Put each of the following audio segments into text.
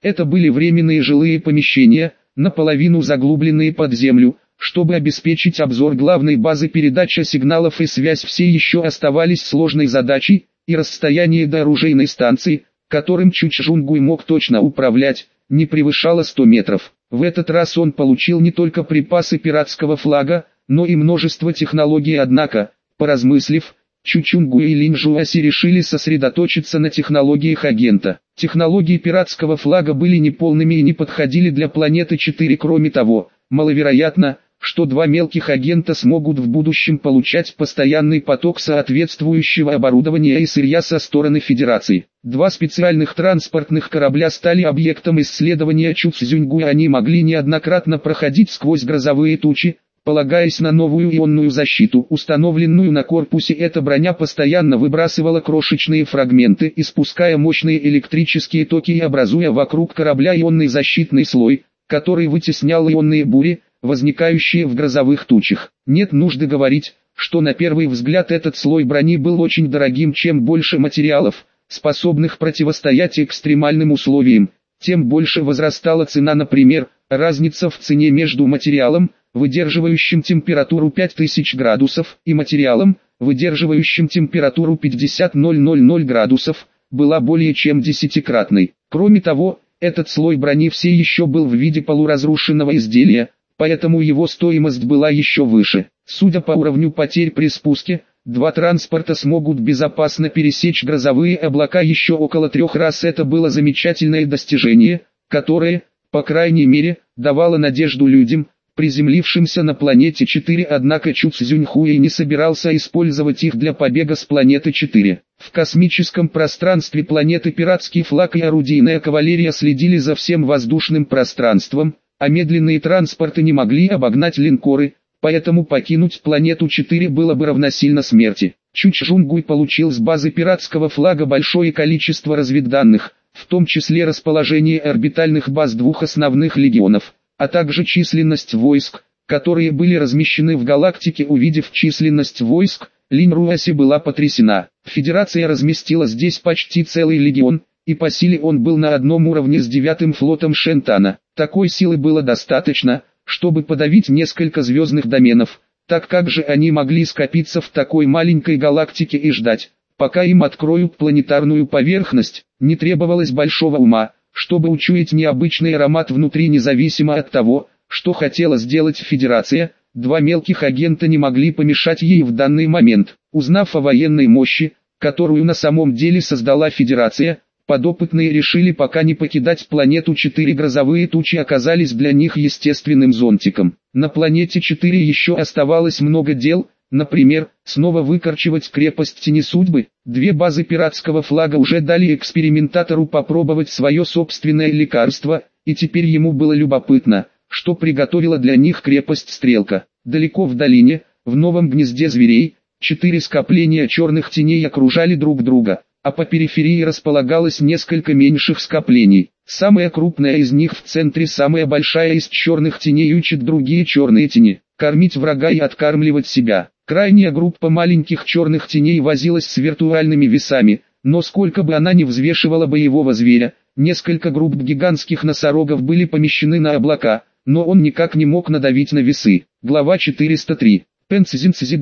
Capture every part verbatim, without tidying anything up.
Это были временные жилые помещения, наполовину заглубленные под землю, чтобы обеспечить обзор главной базы. Передача сигналов и связь все еще оставались сложной задачей, и расстояние до оружейной станции, которым Чучжунгуй мог точно управлять, не превышало ста метров. В этот раз он получил не только припасы пиратского флага, но и множество технологий. Однако, поразмыслив, Чучунгуй и Линжуаси решили сосредоточиться на технологиях агента. Технологии пиратского флага были неполными и не подходили для планеты четыре. Кроме того, маловероятно, что два мелких агента смогут в будущем получать постоянный поток соответствующего оборудования и сырья со стороны Федерации. Два специальных транспортных корабля стали объектом исследования Чуцзюньгуй. Они могли неоднократно проходить сквозь грозовые тучи, полагаясь на новую ионную защиту, установленную на корпусе. Эта броня постоянно выбрасывала крошечные фрагменты, испуская мощные электрические токи и образуя вокруг корабля ионный защитный слой, который вытеснял ионные бури, возникающие в грозовых тучах. Нет нужды говорить, что на первый взгляд этот слой брони был очень дорогим. Чем больше материалов, способных противостоять экстремальным условиям, тем больше возрастала цена. Например, разница в цене между материалом, выдерживающим температуру пять тысяч градусов, и материалом, выдерживающим температуру пятьдесят градусов, была более чем десятикратной. Кроме того, этот слой брони все еще был в виде полуразрушенного изделия, поэтому его стоимость была еще выше. Судя по уровню потерь при спуске, два транспорта смогут безопасно пересечь грозовые облака еще около трех раз. Это было замечательное достижение, которое, по крайней мере, давало надежду людям, приземлившимся на планете четыре. Однако Чуцзюньхуэй не собирался использовать их для побега с планеты четыре. В космическом пространстве планеты пиратский флаг и орудийная кавалерия следили за всем воздушным пространством, а медленные транспорты не могли обогнать линкоры, поэтому покинуть планету четыре было бы равносильно смерти. Чучжунгуй получил с базы пиратского флага большое количество разведданных, в том числе расположение орбитальных баз двух основных легионов, а также численность войск, которые были размещены в галактике. Увидев численность войск, Линруаси была потрясена. Федерация разместила здесь почти целый легион, и по силе он был на одном уровне с девятым флотом Шентана. Такой силы было достаточно, чтобы подавить несколько звездных доменов, так как же они могли скопиться в такой маленькой галактике и ждать, пока им откроют планетарную поверхность. Не требовалось большого ума, чтобы учуять необычный аромат внутри. Независимо от того, что хотела сделать Федерация, два мелких агента не могли помешать ей в данный момент. Узнав о военной мощи, которую на самом деле создала Федерация, подопытные решили пока не покидать планету четыре. Грозовые тучи оказались для них естественным зонтиком. На планете четыре еще оставалось много дел, например, снова выкорчевать крепость Тени Судьбы. Две базы пиратского флага уже дали экспериментатору попробовать свое собственное лекарство, и теперь ему было любопытно, что приготовила для них крепость Стрелка. Далеко в долине, в новом гнезде зверей, четыре скопления черных теней окружали друг друга, а по периферии располагалось несколько меньших скоплений. Самая крупная из них в центре, самая большая из черных теней, учит другие черные тени кормить врага и откармливать себя. Крайняя группа маленьких черных теней возилась с виртуальными весами, но сколько бы она ни взвешивала боевого зверя, несколько групп гигантских носорогов были помещены на облака, но он никак не мог надавить на весы. Глава четыреста три. Пенцзинцзи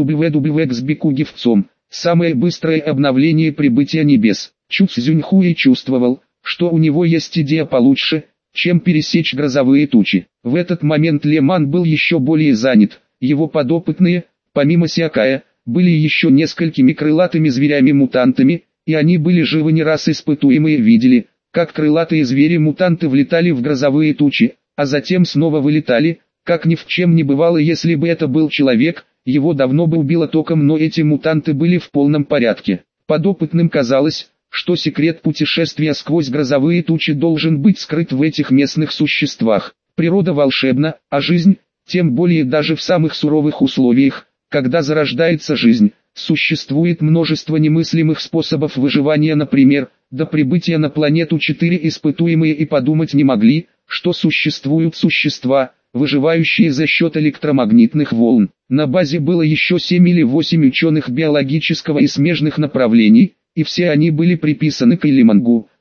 www.xbkugivцом. Самое быстрое обновление прибытия небес. Чуцзюньхуэй чувствовал, что у него есть идея получше, чем пересечь грозовые тучи. В этот момент Леман был еще более занят. Его подопытные, помимо Сиакая, были еще несколькими крылатыми зверями-мутантами, и они были живы. Не раз испытуемые видели, как крылатые звери-мутанты влетали в грозовые тучи, а затем снова вылетали, как ни в чем не бывало. Если бы это был человек, его давно бы убило током, но эти мутанты были в полном порядке. Подопытным казалось, что секрет путешествия сквозь грозовые тучи должен быть скрыт в этих местных существах. Природа волшебна, а жизнь, тем более даже в самых суровых условиях, когда зарождается жизнь, существует множество немыслимых способов выживания. Например, до прибытия на планету четыре испытуемые и подумать не могли, что существуют существа, выживающие за счет электромагнитных волн. На базе было еще семь или восемь ученых биологического и смежных направлений, и все они были приписаны к Илимангу,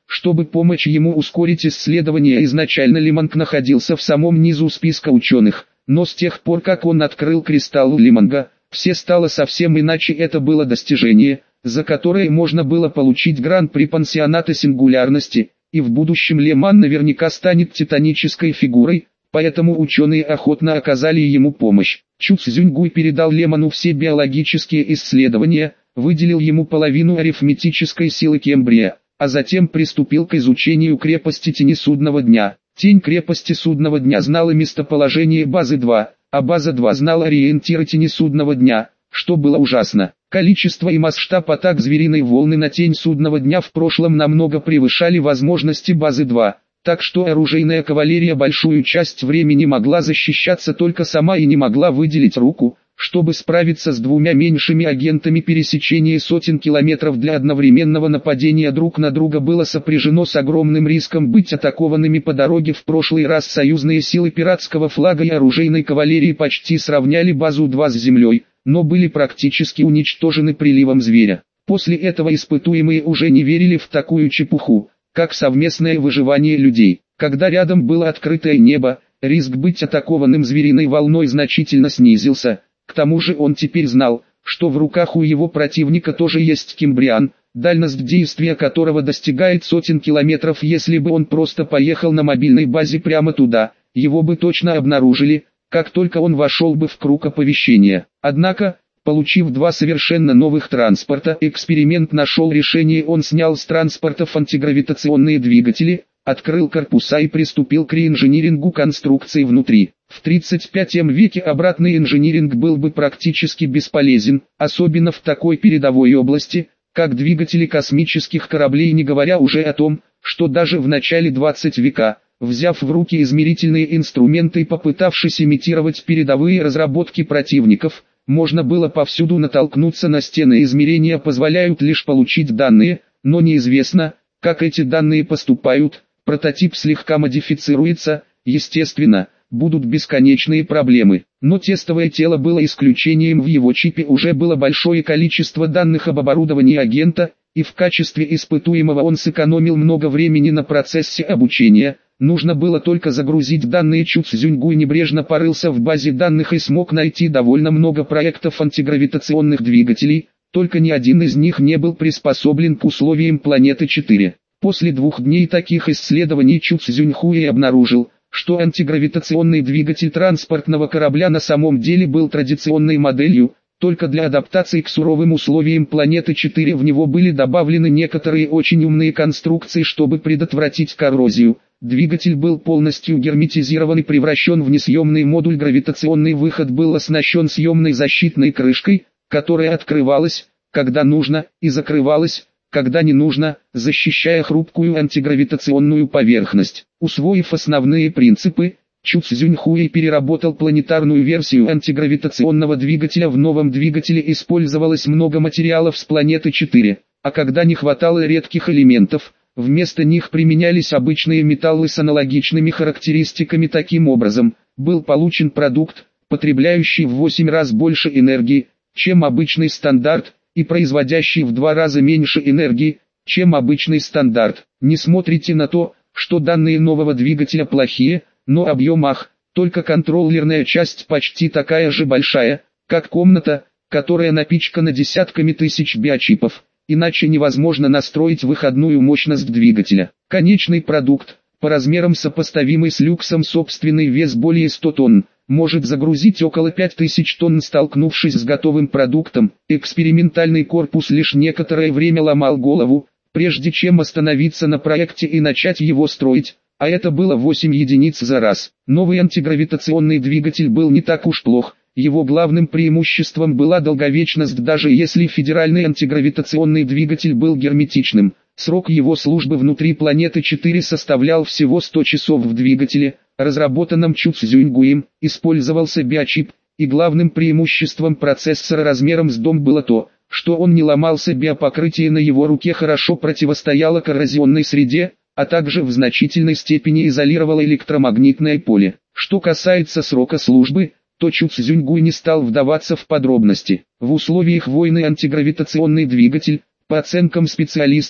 чтобы помочь ему ускорить исследования. Изначально Лимонг находился в самом низу списка ученых, но с тех пор как он открыл кристалл Лимонга, все стало совсем иначе. Это было достижение, за которое можно было получить гран-при пансионата сингулярности, и в будущем Леман наверняка станет титанической фигурой, поэтому ученые охотно оказали ему помощь. Чу Цзюньгуй передал Леману все биологические исследования, выделил ему половину арифметической силы Кембрия, а затем приступил к изучению крепости Тени Судного Дня. Тень крепости Судного Дня знала местоположение базы два, а база два знала ориентиры Тени Судного Дня, что было ужасно. Количество и масштаб атак звериной волны на Тень Судного Дня в прошлом намного превышали возможности базы два, так что оружейная кавалерия большую часть времени могла защищаться только сама и не могла выделить руку, чтобы справиться с двумя меньшими агентами. Пересечение сотен километров для одновременного нападения друг на друга было сопряжено с огромным риском быть атакованными по дороге. В прошлый раз союзные силы пиратского флага и оружейной кавалерии почти сравняли базу два с землей, но были практически уничтожены приливом зверя. После этого испытуемые уже не верили в такую чепуху, как совместное выживание людей. Когда рядом было открытое небо, риск быть атакованным звериной волной значительно снизился. К тому же он теперь знал, что в руках у его противника тоже есть Кембриан, дальность действия которого достигает сотен километров. Если бы он просто поехал на мобильной базе прямо туда, его бы точно обнаружили, как только он вошел бы в круг оповещения. Однако, получив два совершенно новых транспорта, эксперимент нашел решение. Он снял с транспортов антигравитационные двигатели, открыл корпуса и приступил к реинжинирингу конструкции внутри. В тридцать пятом веке обратный инжиниринг был бы практически бесполезен, особенно в такой передовой области, как двигатели космических кораблей, не говоря уже о том, что даже в начале двадцатого века, взяв в руки измерительные инструменты и попытавшись имитировать передовые разработки противников, можно было повсюду натолкнуться на стены. Измерения позволяют лишь получить данные, но неизвестно, как эти данные поступают. Прототип слегка модифицируется, естественно, будут бесконечные проблемы. Но тестовое тело было исключением. В его чипе уже было большое количество данных об оборудовании агента, и в качестве испытуемого он сэкономил много времени на процессе обучения. Нужно было только загрузить данные. Чу Цзюньгуй небрежно порылся в базе данных и смог найти довольно много проектов антигравитационных двигателей, только ни один из них не был приспособлен к условиям планеты четыре. После двух дней таких исследований Чу Цзюньхуй обнаружил, что антигравитационный двигатель транспортного корабля на самом деле был традиционной моделью, только для адаптации к суровым условиям планеты четыре в него были добавлены некоторые очень умные конструкции, чтобы предотвратить коррозию. Двигатель был полностью герметизирован и превращен в несъемный модуль. Гравитационный выход был оснащен съемной защитной крышкой, которая открывалась, когда нужно, и закрывалась, когда не нужно, защищая хрупкую антигравитационную поверхность. Усвоив основные принципы, Чу Цзюньхуй переработал планетарную версию антигравитационного двигателя. В новом двигателе использовалось много материалов с планеты четыре, а когда не хватало редких элементов, вместо них применялись обычные металлы с аналогичными характеристиками. Таким образом, был получен продукт, потребляющий в восемь раз больше энергии, чем обычный стандарт, и производящий в два раза меньше энергии, чем обычный стандарт. Не смотрите на то, что данные нового двигателя плохие, но объем ах, только контроллерная часть почти такая же большая, как комната, которая напичкана десятками тысяч биочипов, иначе невозможно настроить выходную мощность двигателя. Конечный продукт, по размерам сопоставимый с люксом, собственный вес более ста тонн, может загрузить около пяти тысяч тонн. Столкнувшись с готовым продуктом, экспериментальный корпус лишь некоторое время ломал голову, прежде чем остановиться на проекте и начать его строить, а это было восемь единиц за раз. Новый антигравитационный двигатель был не так уж плох, его главным преимуществом была долговечность. Даже если федеральный антигравитационный двигатель был герметичным, срок его службы внутри планеты четыре составлял всего сто часов. В двигателе, разработанном Чу Цзюньгуем, использовался биочип, и главным преимуществом процессора размером с дом было то, что он не ломался. Биопокрытие на его руке хорошо противостояло коррозионной среде, а также в значительной степени изолировало электромагнитное поле. Что касается срока службы, то Чу Цзюньгуй не стал вдаваться в подробности. В условиях войны антигравитационный двигатель, по оценкам специалистов,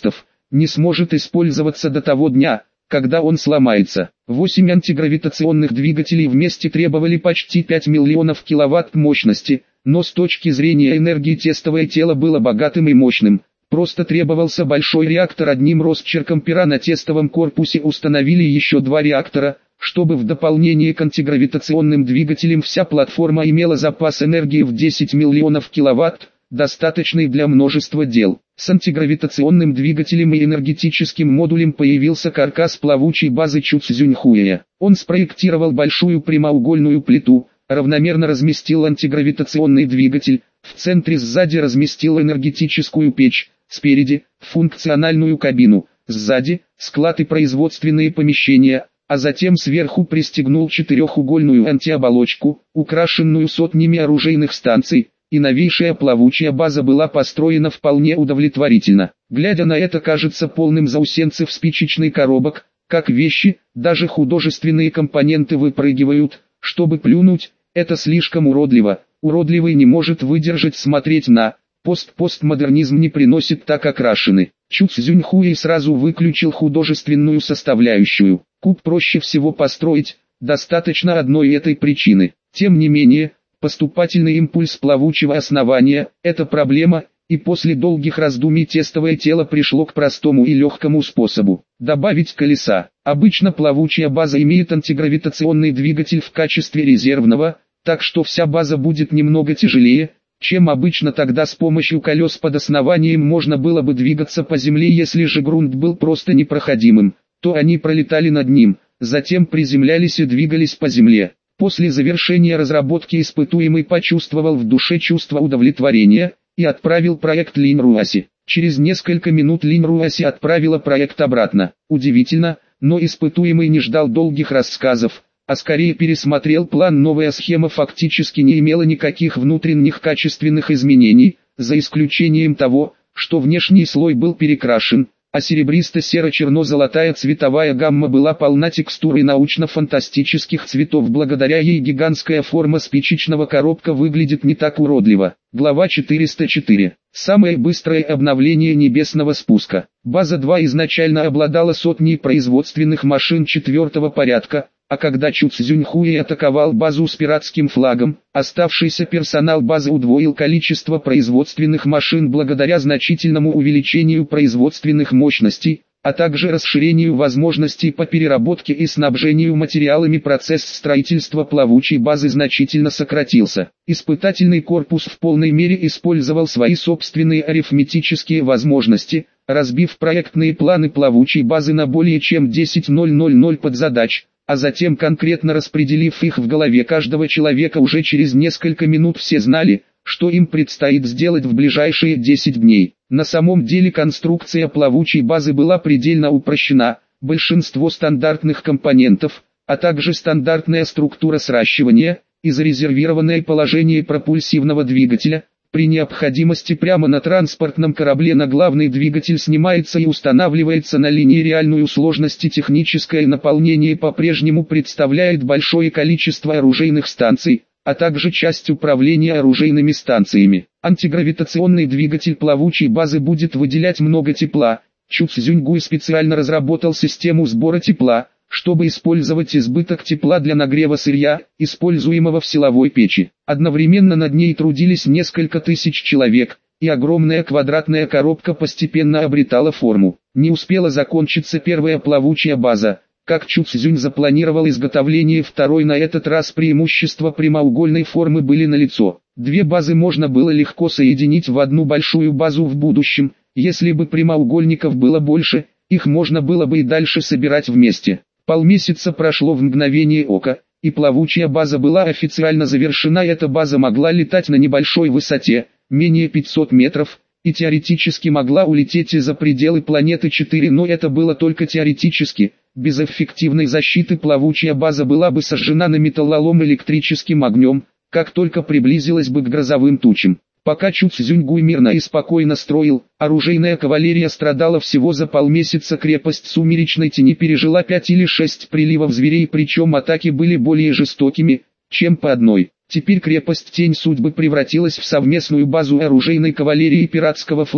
не сможет использоваться до того дня, когда он сломается. Восемь антигравитационных двигателей вместе требовали почти пять миллионов киловатт мощности, но с точки зрения энергии тестовое тело было богатым и мощным. Просто требовался большой реактор. Одним росчерком пера на тестовом корпусе установили еще два реактора, чтобы в дополнение к антигравитационным двигателям вся платформа имела запас энергии в десять миллионов киловатт, достаточный для множества дел. С антигравитационным двигателем и энергетическим модулем появился каркас плавучей базы Чуцзюньхуэя. Он спроектировал большую прямоугольную плиту, равномерно разместил антигравитационный двигатель, в центре сзади разместил энергетическую печь, спереди – функциональную кабину, сзади – склад и производственные помещения, а затем сверху пристегнул четырехугольную антиоболочку, украшенную сотнями оружейных станций, и новейшая плавучая база была построена вполне удовлетворительно. Глядя на это, кажется полным заусенцев спичечный коробок, как вещи, даже художественные компоненты выпрыгивают, чтобы плюнуть, это слишком уродливо, уродливый не может выдержать смотреть на, пост-постмодернизм не приносит так окрашены. Чуцзюньхуэй сразу выключил художественную составляющую, куб проще всего построить, достаточно одной этой причины. Тем не менее, поступательный импульс плавучего основания – это проблема, и после долгих раздумий тестовое тело пришло к простому и легкому способу – добавить колеса. Обычно плавучая база имеет антигравитационный двигатель в качестве резервного, так что вся база будет немного тяжелее, чем обычно. Тогда с помощью колес под основанием можно было бы двигаться по земле. Если же грунт был просто непроходимым, то они пролетали над ним, затем приземлялись и двигались по земле. После завершения разработки испытуемый почувствовал в душе чувство удовлетворения и отправил проект Линь-Руаси. Через несколько минут Линь-Руаси отправила проект обратно. Удивительно, но испытуемый не ждал долгих рассказов, а скорее пересмотрел план. Новая схема фактически не имела никаких внутренних качественных изменений, за исключением того, что внешний слой был перекрашен, а серебристо-серо-черно-золотая цветовая гамма была полна текстур и научно-фантастических цветов. Благодаря ей гигантская форма спичечного коробка выглядит не так уродливо. Глава четыреста четыре. Самое быстрое обновление небесного спуска. База два изначально обладала сотней производственных машин четвертого порядка, а когда Чуцзюньхуэй атаковал базу с пиратским флагом, оставшийся персонал базы удвоил количество производственных машин благодаря значительному увеличению производственных мощностей, а также расширению возможностей по переработке и снабжению материалами. Процесс строительства плавучей базы значительно сократился. Испытательный корпус в полной мере использовал свои собственные арифметические возможности, разбив проектные планы плавучей базы на более чем десять тысяч подзадач, а затем конкретно распределив их в голове каждого человека. Уже через несколько минут все знали, что им предстоит сделать в ближайшие десять дней. На самом деле конструкция плавучей базы была предельно упрощена, большинство стандартных компонентов, а также стандартная структура сращивания и зарезервированное положение пропульсивного двигателя. При необходимости прямо на транспортном корабле на главный двигатель снимается и устанавливается на линии. Реальную сложность и техническое наполнение по-прежнему представляет большое количество оружейных станций, а также часть управления оружейными станциями. Антигравитационный двигатель плавучей базы будет выделять много тепла. Чуцзюньгуй специально разработал систему сбора тепла, чтобы использовать избыток тепла для нагрева сырья, используемого в силовой печи. Одновременно над ней трудились несколько тысяч человек, и огромная квадратная коробка постепенно обретала форму. Не успела закончиться первая плавучая база, как Чуцзюнь запланировал изготовление второй. На этот раз преимущества прямоугольной формы были налицо. Две базы можно было легко соединить в одну большую базу в будущем. Если бы прямоугольников было больше, их можно было бы и дальше собирать вместе. Полмесяца прошло в мгновение ока, и плавучая база была официально завершена. Эта база могла летать на небольшой высоте, менее пятисот метров, и теоретически могла улететь и за пределы планеты четыре, но это было только теоретически. Без эффективной защиты плавучая база была бы сожжена на металлолом электрическим огнем, как только приблизилась бы к грозовым тучам. Пока Чуцзюньгуй мирно и спокойно строил, оружейная кавалерия страдала всего за полмесяца. Крепость Сумеречной Тени пережила пять или шесть приливов зверей, причем атаки были более жестокими, чем по одной. Теперь крепость Тень Судьбы превратилась в совместную базу оружейной кавалерии и пиратского флага,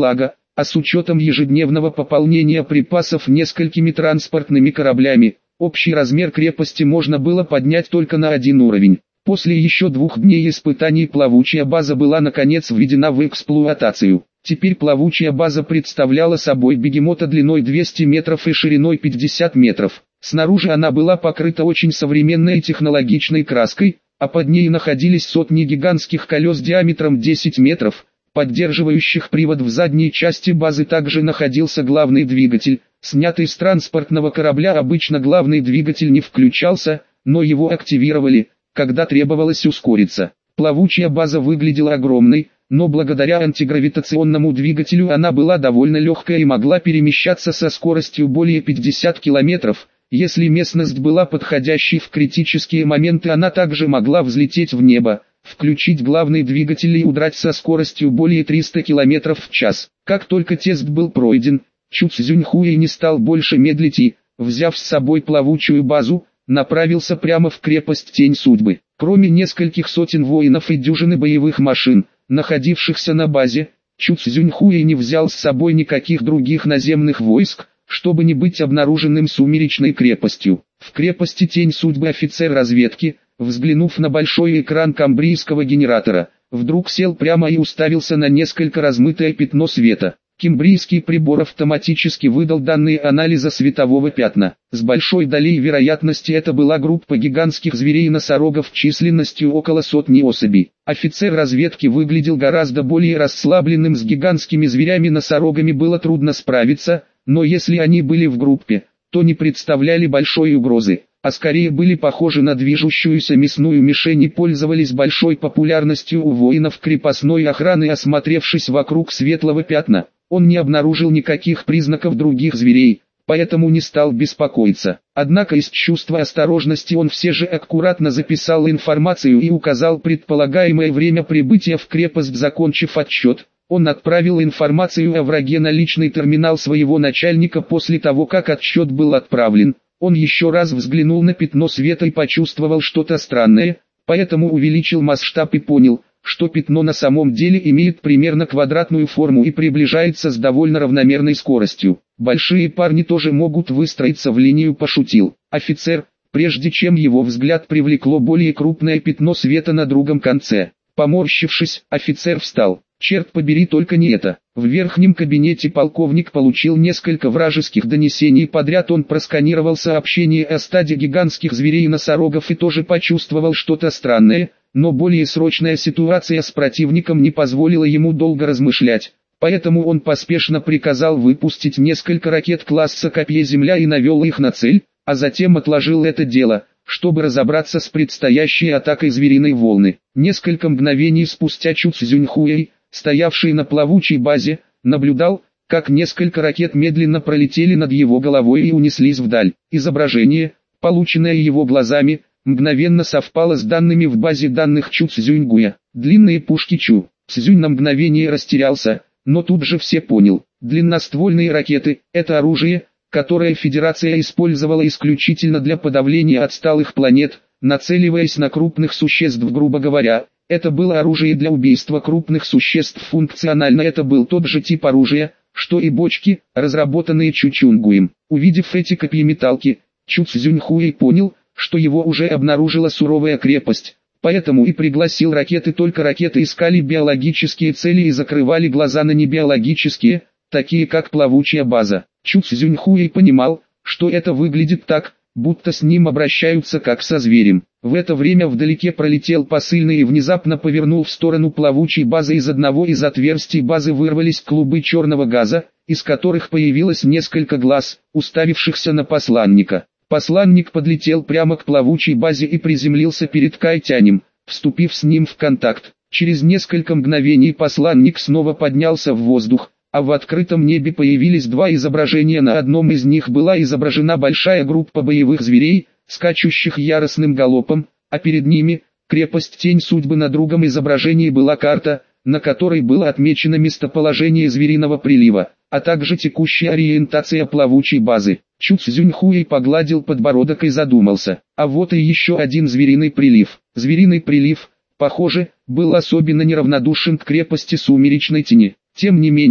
а с учетом ежедневного пополнения припасов несколькими транспортными кораблями, общий размер крепости можно было поднять только на один уровень. После еще двух дней испытаний плавучая база была наконец введена в эксплуатацию. Теперь плавучая база представляла собой бегемота длиной двести метров и шириной пятьдесят метров. Снаружи она была покрыта очень современной и технологичной краской, а под ней находились сотни гигантских колес диаметром десять метров, поддерживающих привод в задней части базы. Также находился главный двигатель. Снятый с транспортного корабля обычно главный двигатель не включался, но его активировали, когда требовалось ускориться. Плавучая база выглядела огромной, но благодаря антигравитационному двигателю она была довольно легкая и могла перемещаться со скоростью более пятидесяти километров. Если местность была подходящей в критические моменты, она также могла взлететь в небо, включить главный двигатель и удрать со скоростью более трёхсот километров в час. Как только тест был пройден, Чу Цзюньхуэй не стал больше медлить и, взяв с собой плавучую базу, направился прямо в крепость Тень Судьбы. Кроме нескольких сотен воинов и дюжины боевых машин, находившихся на базе, Чу Цзюньхуэй не взял с собой никаких других наземных войск, чтобы не быть обнаруженным сумеречной крепостью. В крепости Тень Судьбы офицер разведки, взглянув на большой экран камбрийского генератора, вдруг сел прямо и уставился на несколько размытое пятно света. Кембрийский прибор автоматически выдал данные анализа светового пятна. С большой долей вероятности это была группа гигантских зверей-носорогов численностью около сотни особей. Офицер разведки выглядел гораздо более расслабленным. С гигантскими зверями-носорогами было трудно справиться, но если они были в группе, то не представляли большой угрозы, а скорее были похожи на движущуюся мясную мишень и пользовались большой популярностью у воинов крепостной охраны. Осмотревшись вокруг светлого пятна, он не обнаружил никаких признаков других зверей, поэтому не стал беспокоиться. Однако из чувства осторожности он все же аккуратно записал информацию и указал предполагаемое время прибытия в крепость. Закончив отчет, он отправил информацию о враге на личный терминал своего начальника. После того, как отчет был отправлен, он еще раз взглянул на пятно света и почувствовал что-то странное, поэтому увеличил масштаб и понял, что пятно на самом деле имеет примерно квадратную форму и приближается с довольно равномерной скоростью. Большие парни тоже могут выстроиться в линию, пошутил офицер, прежде чем его взгляд привлекло более крупное пятно света на другом конце. Поморщившись, офицер встал. Черт побери, только не это. В верхнем кабинете полковник получил несколько вражеских донесений подряд. Он просканировал сообщение о стаде гигантских зверей-носорогов и тоже почувствовал что-то странное, но более срочная ситуация с противником не позволила ему долго размышлять. Поэтому он поспешно приказал выпустить несколько ракет класса «Копье Земля» и навел их на цель, а затем отложил это дело, чтобы разобраться с предстоящей атакой звериной волны. Несколько мгновений спустя Чу Цзюньхуэй, стоявший на плавучей базе, наблюдал, как несколько ракет медленно пролетели над его головой и унеслись вдаль. Изображение, полученное его глазами, мгновенно совпало с данными в базе данных Чу Цзюньгуя. Длинные пушки Чу. Цзюнь на мгновение растерялся, но тут же все понял. Длинноствольные ракеты – это оружие, которое Федерация использовала исключительно для подавления отсталых планет, нацеливаясь на крупных существ. Грубо говоря, это было оружие для убийства крупных существ. Функционально это был тот же тип оружия, что и бочки, разработанные Чучунгуем. Увидев эти копьеметалки, Чу Цзюньхуэй понял, что его уже обнаружила суровая крепость, поэтому и пригласил ракеты. Только ракеты искали биологические цели и закрывали глаза на небиологические, такие как плавучая база. Чу Цзюньхуэй понимал, что это выглядит так, будто с ним обращаются как со зверем. В это время вдалеке пролетел посыльный и внезапно повернул в сторону плавучей базы. Из одного из отверстий базы вырвались клубы черного газа, из которых появилось несколько глаз, уставившихся на посланника. Посланник подлетел прямо к плавучей базе и приземлился перед Кайтянем, вступив с ним в контакт. Через несколько мгновений посланник снова поднялся в воздух, а в открытом небе появились два изображения. На одном из них была изображена большая группа боевых зверей, скачущих яростным галопом, а перед ними – крепость Тень Судьбы. На другом изображении была карта, на которой было отмечено местоположение звериного прилива, а также текущая ориентация плавучей базы. Чу Цзюньхуэй погладил подбородок и задумался. А вот и еще один звериный прилив. Звериный прилив, похоже, был особенно неравнодушен к крепости Сумеречной Тени. Тем не менее,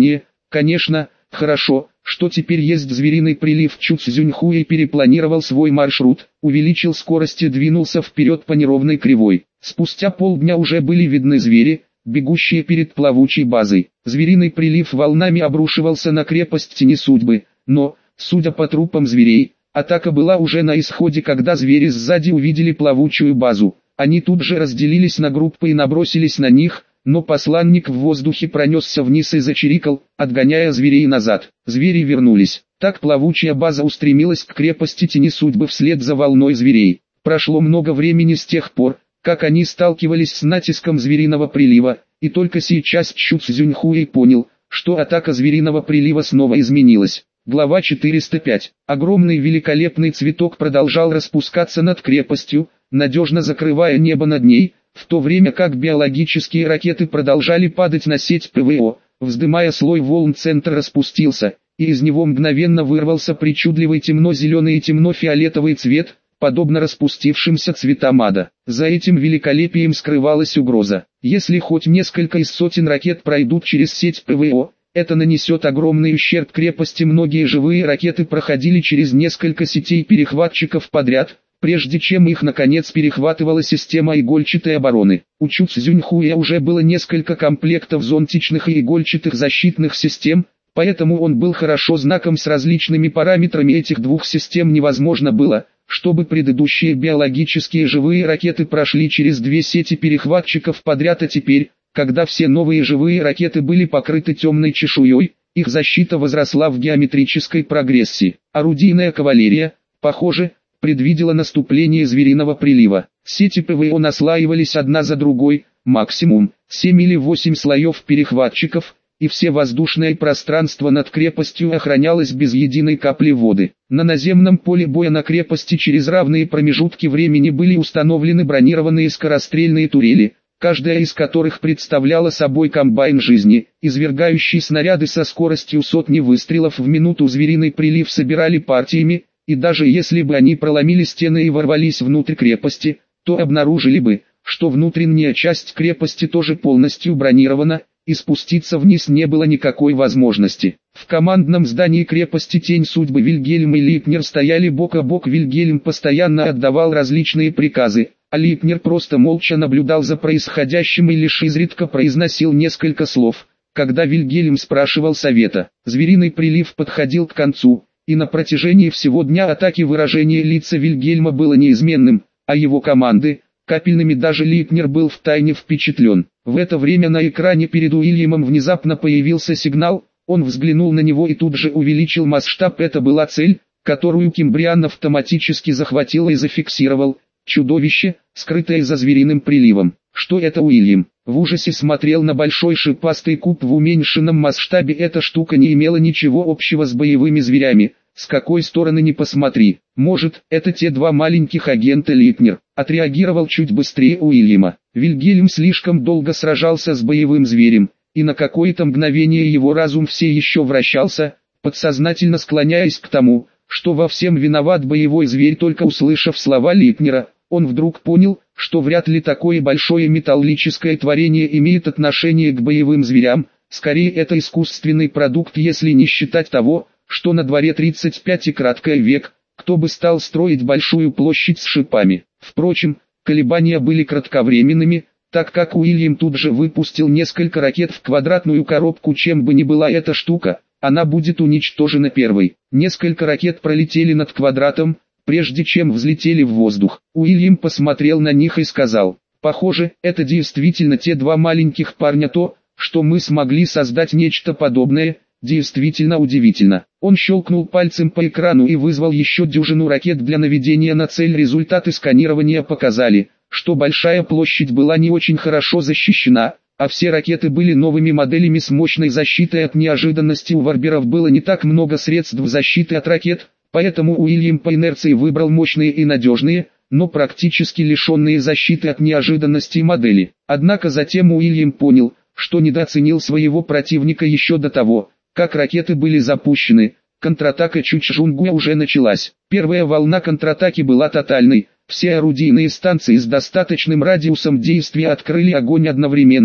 Конечно, хорошо, что теперь есть звериный прилив. Чу Цзюньхуэй перепланировал свой маршрут, увеличил скорость и двинулся вперед по неровной кривой. Спустя полдня уже были видны звери, бегущие перед плавучей базой. Звериный прилив волнами обрушивался на крепость Тени Судьбы, но, судя по трупам зверей, атака была уже на исходе, когда звери сзади увидели плавучую базу. Они тут же разделились на группы и набросились на них, но посланник в воздухе пронесся вниз и зачирикал, отгоняя зверей назад. Звери вернулись. Так плавучая база устремилась к крепости Тени Судьбы вслед за волной зверей. Прошло много времени с тех пор, как они сталкивались с натиском звериного прилива, и только сейчас Чу Цзюньхуэй понял, что атака звериного прилива снова изменилась. Глава четыреста пять. Огромный великолепный цветок продолжал распускаться над крепостью, надежно закрывая небо над ней, в то время как биологические ракеты продолжали падать на сеть ПВО. Вздымая слой волн, центр распустился, и из него мгновенно вырвался причудливый темно-зеленый и темно-фиолетовый цвет, подобно распустившимся цветам ада. За этим великолепием скрывалась угроза. Если хоть несколько из сотен ракет пройдут через сеть ПВО, это нанесет огромный ущерб крепости. Многие живые ракеты проходили через несколько сетей перехватчиков подряд, прежде чем их наконец перехватывала система игольчатой обороны. У Чу Цзюньхуэя уже было несколько комплектов зонтичных и игольчатых защитных систем, поэтому он был хорошо знаком с различными параметрами этих двух систем. Невозможно было, чтобы предыдущие биологические живые ракеты прошли через две сети перехватчиков подряд, а теперь, когда все новые живые ракеты были покрыты темной чешуей, их защита возросла в геометрической прогрессии. Орудийная кавалерия, похоже, предвидела наступление звериного прилива. Сети ПВО наслаивались одна за другой, максимум семь или восемь слоев перехватчиков, и все воздушное пространство над крепостью охранялось без единой капли воды. На наземном поле боя на крепости через равные промежутки времени были установлены бронированные скорострельные турели, каждая из которых представляла собой комбайн жизни, извергающий снаряды со скоростью сотни выстрелов в минуту. Звериный прилив собирали партиями, и даже если бы они проломили стены и ворвались внутрь крепости, то обнаружили бы, что внутренняя часть крепости тоже полностью бронирована, и спуститься вниз не было никакой возможности. В командном здании крепости Тень Судьбы Вильгельм и Липнер стояли бок о бок. Вильгельм постоянно отдавал различные приказы, а Липнер просто молча наблюдал за происходящим и лишь изредка произносил несколько слов, когда Вильгельм спрашивал совета. Звериный прилив подходил к концу, и на протяжении всего дня атаки выражение лица Вильгельма было неизменным, а его команды – капельными. Даже Липнер был втайне впечатлен. В это время на экране перед Уильямом внезапно появился сигнал, он взглянул на него и тут же увеличил масштаб. Это была цель, которую Кимбриан автоматически захватил и зафиксировал. Чудовище, скрытое за звериным приливом. Что это? Уильям в ужасе смотрел на большой шипастый куб в уменьшенном масштабе. Эта штука не имела ничего общего с боевыми зверями, с какой стороны ни посмотри. Может, это те два маленьких агента. Липнер отреагировал чуть быстрее Уильяма. Вильгельм слишком долго сражался с боевым зверем, и на какое-то мгновение его разум все еще вращался, подсознательно склоняясь к тому, что во всем виноват боевой зверь. Только услышав слова Липнера, он вдруг понял, что вряд ли такое большое металлическое творение имеет отношение к боевым зверям, скорее это искусственный продукт, если не считать того, что на дворе тридцать пять и краткое век, кто бы стал строить большую площадь с шипами. Впрочем, колебания были кратковременными, так как Уильям тут же выпустил несколько ракет в квадратную коробку. Чем бы ни была эта штука, она будет уничтожена первой. Несколько ракет пролетели над квадратом, прежде чем взлетели в воздух. Уильям посмотрел на них и сказал: «Похоже, это действительно те два маленьких парня. То, что мы смогли создать нечто подобное, действительно удивительно». Он щелкнул пальцем по экрану и вызвал еще дюжину ракет для наведения на цель. Результаты сканирования показали, что большая площадь была не очень хорошо защищена, а все ракеты были новыми моделями с мощной защитой от неожиданности. У варберов было не так много средств защиты от ракет, поэтому Уильям по инерции выбрал мощные и надежные, но практически лишенные защиты от неожиданности модели. Однако затем Уильям понял, что недооценил своего противника еще до того, как ракеты были запущены. Контратака Чучжунгуа уже началась. Первая волна контратаки была тотальной. Все орудийные станции с достаточным радиусом действия открыли огонь одновременно.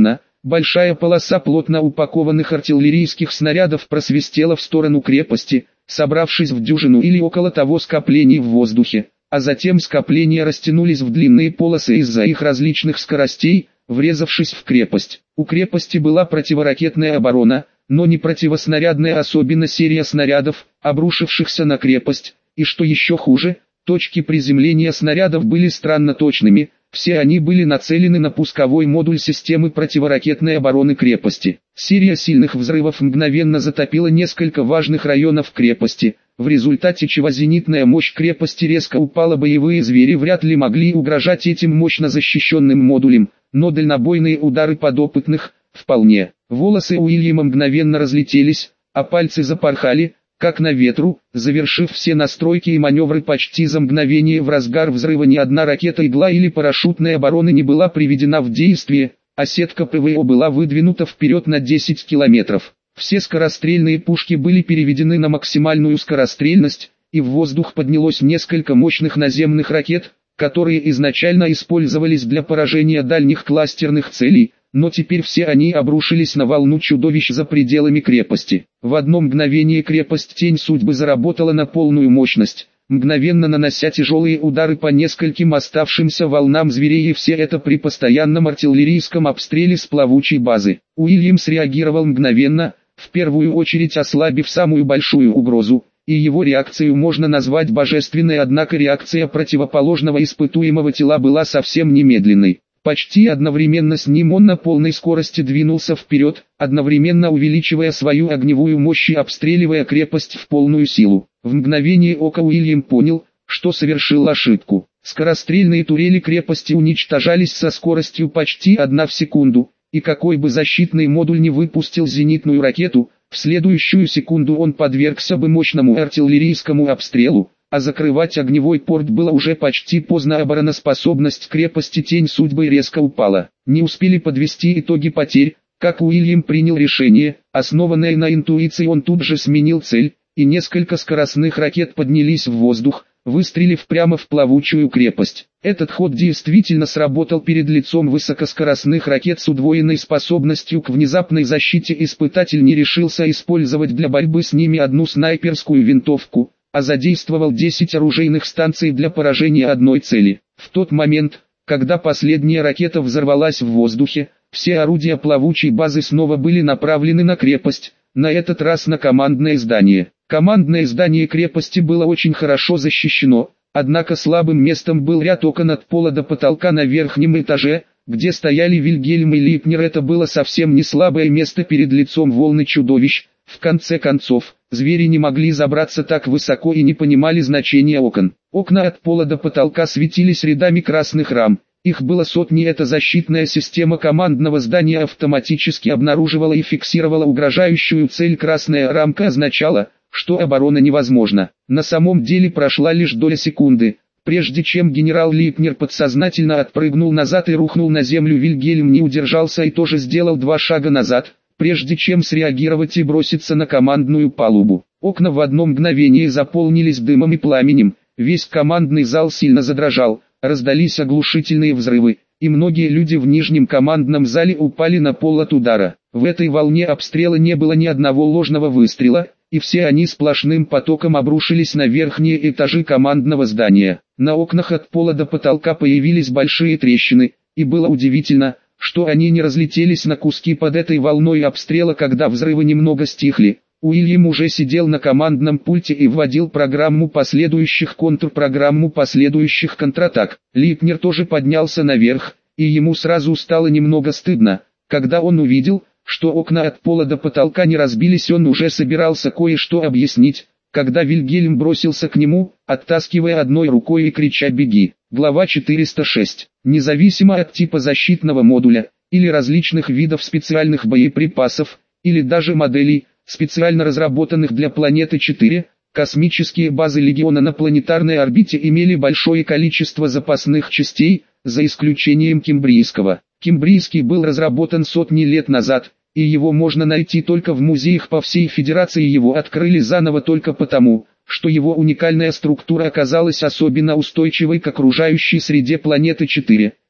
Большая полоса плотно упакованных артиллерийских снарядов просвистела в сторону крепости, собравшись в дюжину или около того скоплений в воздухе, а затем скопления растянулись в длинные полосы из-за их различных скоростей, врезавшись в крепость. У крепости была противоракетная оборона, но не противоснарядная, особенно серия снарядов, обрушившихся на крепость, и что еще хуже, точки приземления снарядов были странно точными, все они были нацелены на пусковой модуль системы противоракетной обороны крепости. Серия сильных взрывов мгновенно затопила несколько важных районов крепости, в результате чего зенитная мощь крепости резко упала. Боевые звери вряд ли могли угрожать этим мощно защищенным модулям, но дальнобойные удары подопытных – вполне. Волосы Уильяма мгновенно разлетелись, а пальцы запорхали, как на ветру, завершив все настройки и маневры почти за мгновение. В разгар взрыва ни одна ракета «Игла» или парашютной обороны не была приведена в действие, а сетка ПВО была выдвинута вперед на десять километров. Все скорострельные пушки были переведены на максимальную скорострельность, и в воздух поднялось несколько мощных наземных ракет, которые изначально использовались для поражения дальних кластерных целей, но теперь все они обрушились на волну чудовищ за пределами крепости. В одно мгновение крепость Тень Судьбы заработала на полную мощность, мгновенно нанося тяжелые удары по нескольким оставшимся волнам зверей, и все это при постоянном артиллерийском обстреле с плавучей базы. Уильям среагировал мгновенно, в первую очередь ослабив самую большую угрозу, и его реакцию можно назвать божественной, однако реакция противоположного испытуемого тела была совсем немедленной. Почти одновременно с ним он на полной скорости двинулся вперед, одновременно увеличивая свою огневую мощь и обстреливая крепость в полную силу. В мгновение ока Уильям понял, что совершил ошибку. Скорострельные турели крепости уничтожались со скоростью почти одна в секунду, и какой бы защитный модуль не выпустил зенитную ракету, в следующую секунду он подвергся бы мощному артиллерийскому обстрелу, а закрывать огневой порт было уже почти поздно. Обороноспособность крепости Тень Судьбы резко упала. Не успели подвести итоги потерь, как Уильям принял решение, основанное на интуиции. Он тут же сменил цель, и несколько скоростных ракет поднялись в воздух, выстрелив прямо в плавучую крепость. Этот ход действительно сработал. Перед лицом высокоскоростных ракет с удвоенной способностью к внезапной защите испытатель не решился использовать для борьбы с ними одну снайперскую винтовку, а задействовал десять оружейных станций для поражения одной цели. В тот момент, когда последняя ракета взорвалась в воздухе, все орудия плавучей базы снова были направлены на крепость, на этот раз на командное здание. Командное здание крепости было очень хорошо защищено, однако слабым местом был ряд окон от пола до потолка на верхнем этаже, где стояли Вильгельм и Липнер. Это было совсем не слабое место перед лицом волны чудовищ. В конце концов, звери не могли забраться так высоко и не понимали значения окон. Окна от пола до потолка светились рядами красных рам. Их было сотни. Эта защитная система командного здания автоматически обнаруживала и фиксировала угрожающую цель. Красная рамка означала, что оборона невозможна. На самом деле прошла лишь доля секунды, прежде чем генерал Липнер подсознательно отпрыгнул назад и рухнул на землю. Вильгельм не удержался и тоже сделал два шага назад, прежде чем среагировать и броситься на командную палубу. Окна в одно мгновение заполнились дымом и пламенем, весь командный зал сильно задрожал, раздались оглушительные взрывы, и многие люди в нижнем командном зале упали на пол от удара. В этой волне обстрела не было ни одного ложного выстрела, и все они сплошным потоком обрушились на верхние этажи командного здания. На окнах от пола до потолка появились большие трещины, и было удивительно, что они не разлетелись на куски под этой волной обстрела. Когда взрывы немного стихли, Уильям уже сидел на командном пульте и вводил программу последующих контрпрограмму последующих контратак. Липнер тоже поднялся наверх, и ему сразу стало немного стыдно, когда он увидел, что окна от пола до потолка не разбились. Он уже собирался кое-что объяснить, когда Вильгельм бросился к нему, оттаскивая одной рукой и крича «Беги!». Глава четыреста шесть. Независимо от типа защитного модуля, или различных видов специальных боеприпасов, или даже моделей, специально разработанных для планеты четыре, космические базы Легиона на планетарной орбите имели большое количество запасных частей, за исключением Кембрийского. Кембрийский был разработан сотни лет назад, и его можно найти только в музеях по всей Федерации. Его открыли заново только потому, что его уникальная структура оказалась особенно устойчивой к окружающей среде планеты четыре,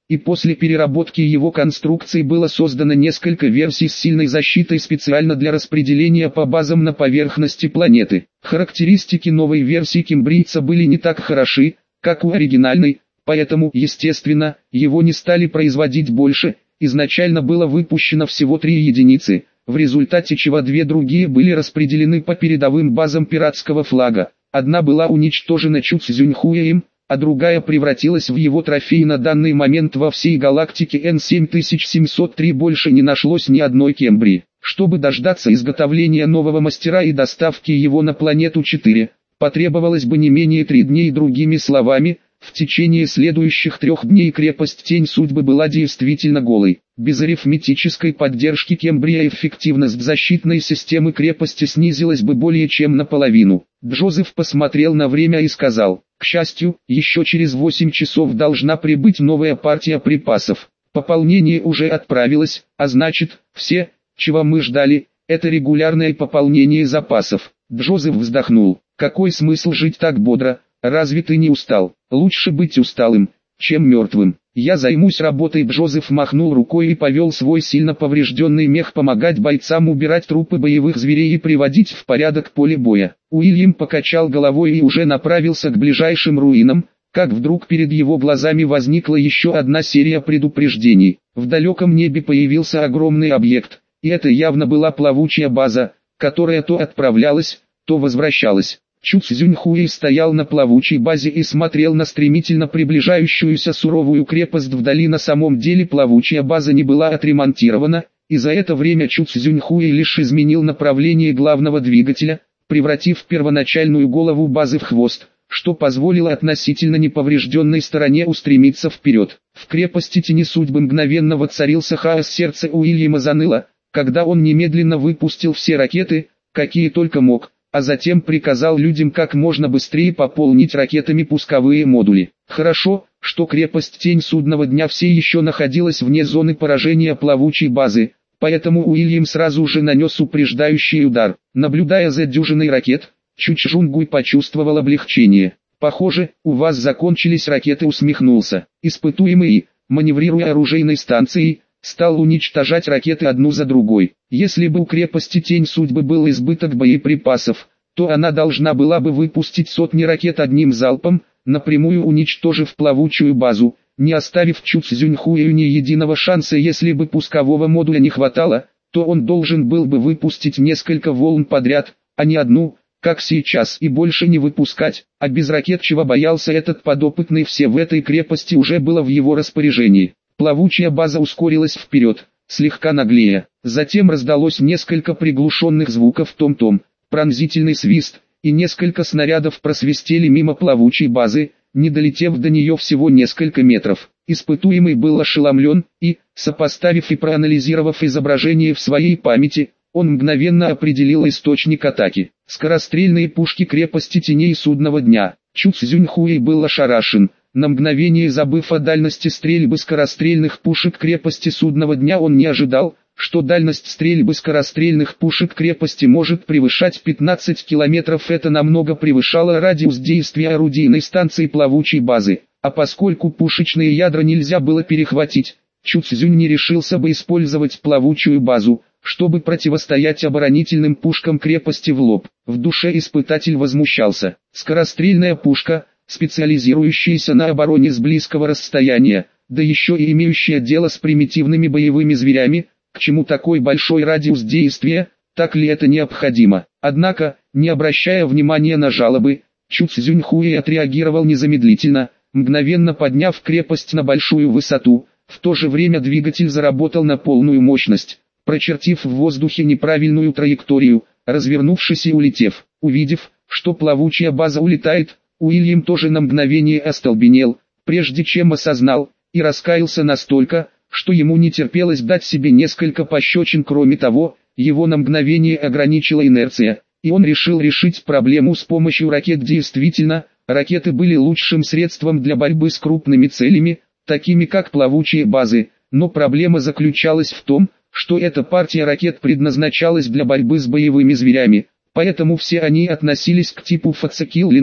и после переработки его конструкции было создано несколько версий с сильной защитой специально для распределения по базам на поверхности планеты. Характеристики новой версии кембрийца были не так хороши, как у оригинальной, поэтому, естественно, его не стали производить больше. Изначально было выпущено всего три единицы, в результате чего две другие были распределены по передовым базам пиратского флага. Одна была уничтожена Чу Цзюньхуэем, а другая превратилась в его трофей. На данный момент во всей галактике Н семь тысяч семьсот три больше не нашлось ни одной Кембрии. Чтобы дождаться изготовления нового мастера и доставки его на планету четыре, потребовалось бы не менее три дней. Другими словами, в течение следующих трех дней крепость Тень Судьбы была действительно голой. Без арифметической поддержки Кембрия эффективность защитной системы крепости снизилась бы более чем наполовину. Джозеф посмотрел на время и сказал: «К счастью, еще через восемь часов должна прибыть новая партия припасов. Пополнение уже отправилось, а значит, все, чего мы ждали, это регулярное пополнение запасов». Джозеф вздохнул. «Какой смысл жить так бодро? Разве ты не устал? Лучше быть усталым, чем мертвым. Я займусь работой». Джозеф махнул рукой и повел свой сильно поврежденный мех помогать бойцам убирать трупы боевых зверей и приводить в порядок поле боя. Уильям покачал головой и уже направился к ближайшим руинам, как вдруг перед его глазами возникла еще одна серия предупреждений. В далеком небе появился огромный объект, и это явно была плавучая база, которая то отправлялась, то возвращалась. Чу Цзюньхуэй стоял на плавучей базе и смотрел на стремительно приближающуюся суровую крепость вдали. На самом деле плавучая база не была отремонтирована, и за это время Чу Цзюньхуэй лишь изменил направление главного двигателя, превратив первоначальную голову базы в хвост, что позволило относительно неповрежденной стороне устремиться вперед. В крепости Тени Судьбы мгновенно воцарился хаос. Сердце Уильяма заныло, когда он немедленно выпустил все ракеты, какие только мог, а затем приказал людям как можно быстрее пополнить ракетами пусковые модули. Хорошо, что крепость Тень Судного Дня все еще находилась вне зоны поражения плавучей базы, поэтому Уильям сразу же нанес упреждающий удар. Наблюдая за дюжиной ракет, Чучжунгуй почувствовал облегчение. «Похоже, у вас закончились ракеты», — усмехнулся. Испытуемый, маневрируя оружейной станцией, стал уничтожать ракеты одну за другой. Если бы у крепости Тень Судьбы был избыток боеприпасов, то она должна была бы выпустить сотни ракет одним залпом, напрямую уничтожив плавучую базу, не оставив Чу Цзюньхуэю ни единого шанса. Если бы пускового модуля не хватало, то он должен был бы выпустить несколько волн подряд, а не одну, как сейчас, и больше не выпускать. А без ракет, чего боялся этот подопытный, все в этой крепости уже было в его распоряжении. Плавучая база ускорилась вперед, слегка наглея. Затем раздалось несколько приглушенных звуков: том-том, пронзительный свист, и несколько снарядов просвистели мимо плавучей базы, не долетев до нее всего несколько метров. Испытуемый был ошеломлен, и, сопоставив и проанализировав изображение в своей памяти, он мгновенно определил источник атаки. Скорострельные пушки крепости Теней Судного Дня. Чу Цзюньхуэй был ошарашен. На мгновение забыв о дальности стрельбы скорострельных пушек крепости Судного Дня, он не ожидал, что дальность стрельбы скорострельных пушек крепости может превышать пятнадцать километров. Это намного превышало радиус действия орудийной станции плавучей базы, а поскольку пушечные ядра нельзя было перехватить, Чу Цзюнь не решился бы использовать плавучую базу, чтобы противостоять оборонительным пушкам крепости в лоб. В душе испытатель возмущался. Скорострельная пушка, специализирующаяся на обороне с близкого расстояния, да еще и имеющая дело с примитивными боевыми зверями, к чему такой большой радиус действия, так ли это необходимо? Однако, не обращая внимания на жалобы, Чу Цзюньхуэй отреагировал незамедлительно, мгновенно подняв крепость на большую высоту. В то же время двигатель заработал на полную мощность, прочертив в воздухе неправильную траекторию, развернувшись и улетев. Увидев, что плавучая база улетает, Уильям тоже на мгновение остолбенел, прежде чем осознал, и раскаялся настолько, что ему не терпелось дать себе несколько пощечин. Кроме того, его на мгновение ограничила инерция, и он решил решить проблему с помощью ракет. Действительно, ракеты были лучшим средством для борьбы с крупными целями, такими как плавучие базы, но проблема заключалась в том, что эта партия ракет предназначалась для борьбы с боевыми зверями, поэтому все они относились к типу Фацекиллинг,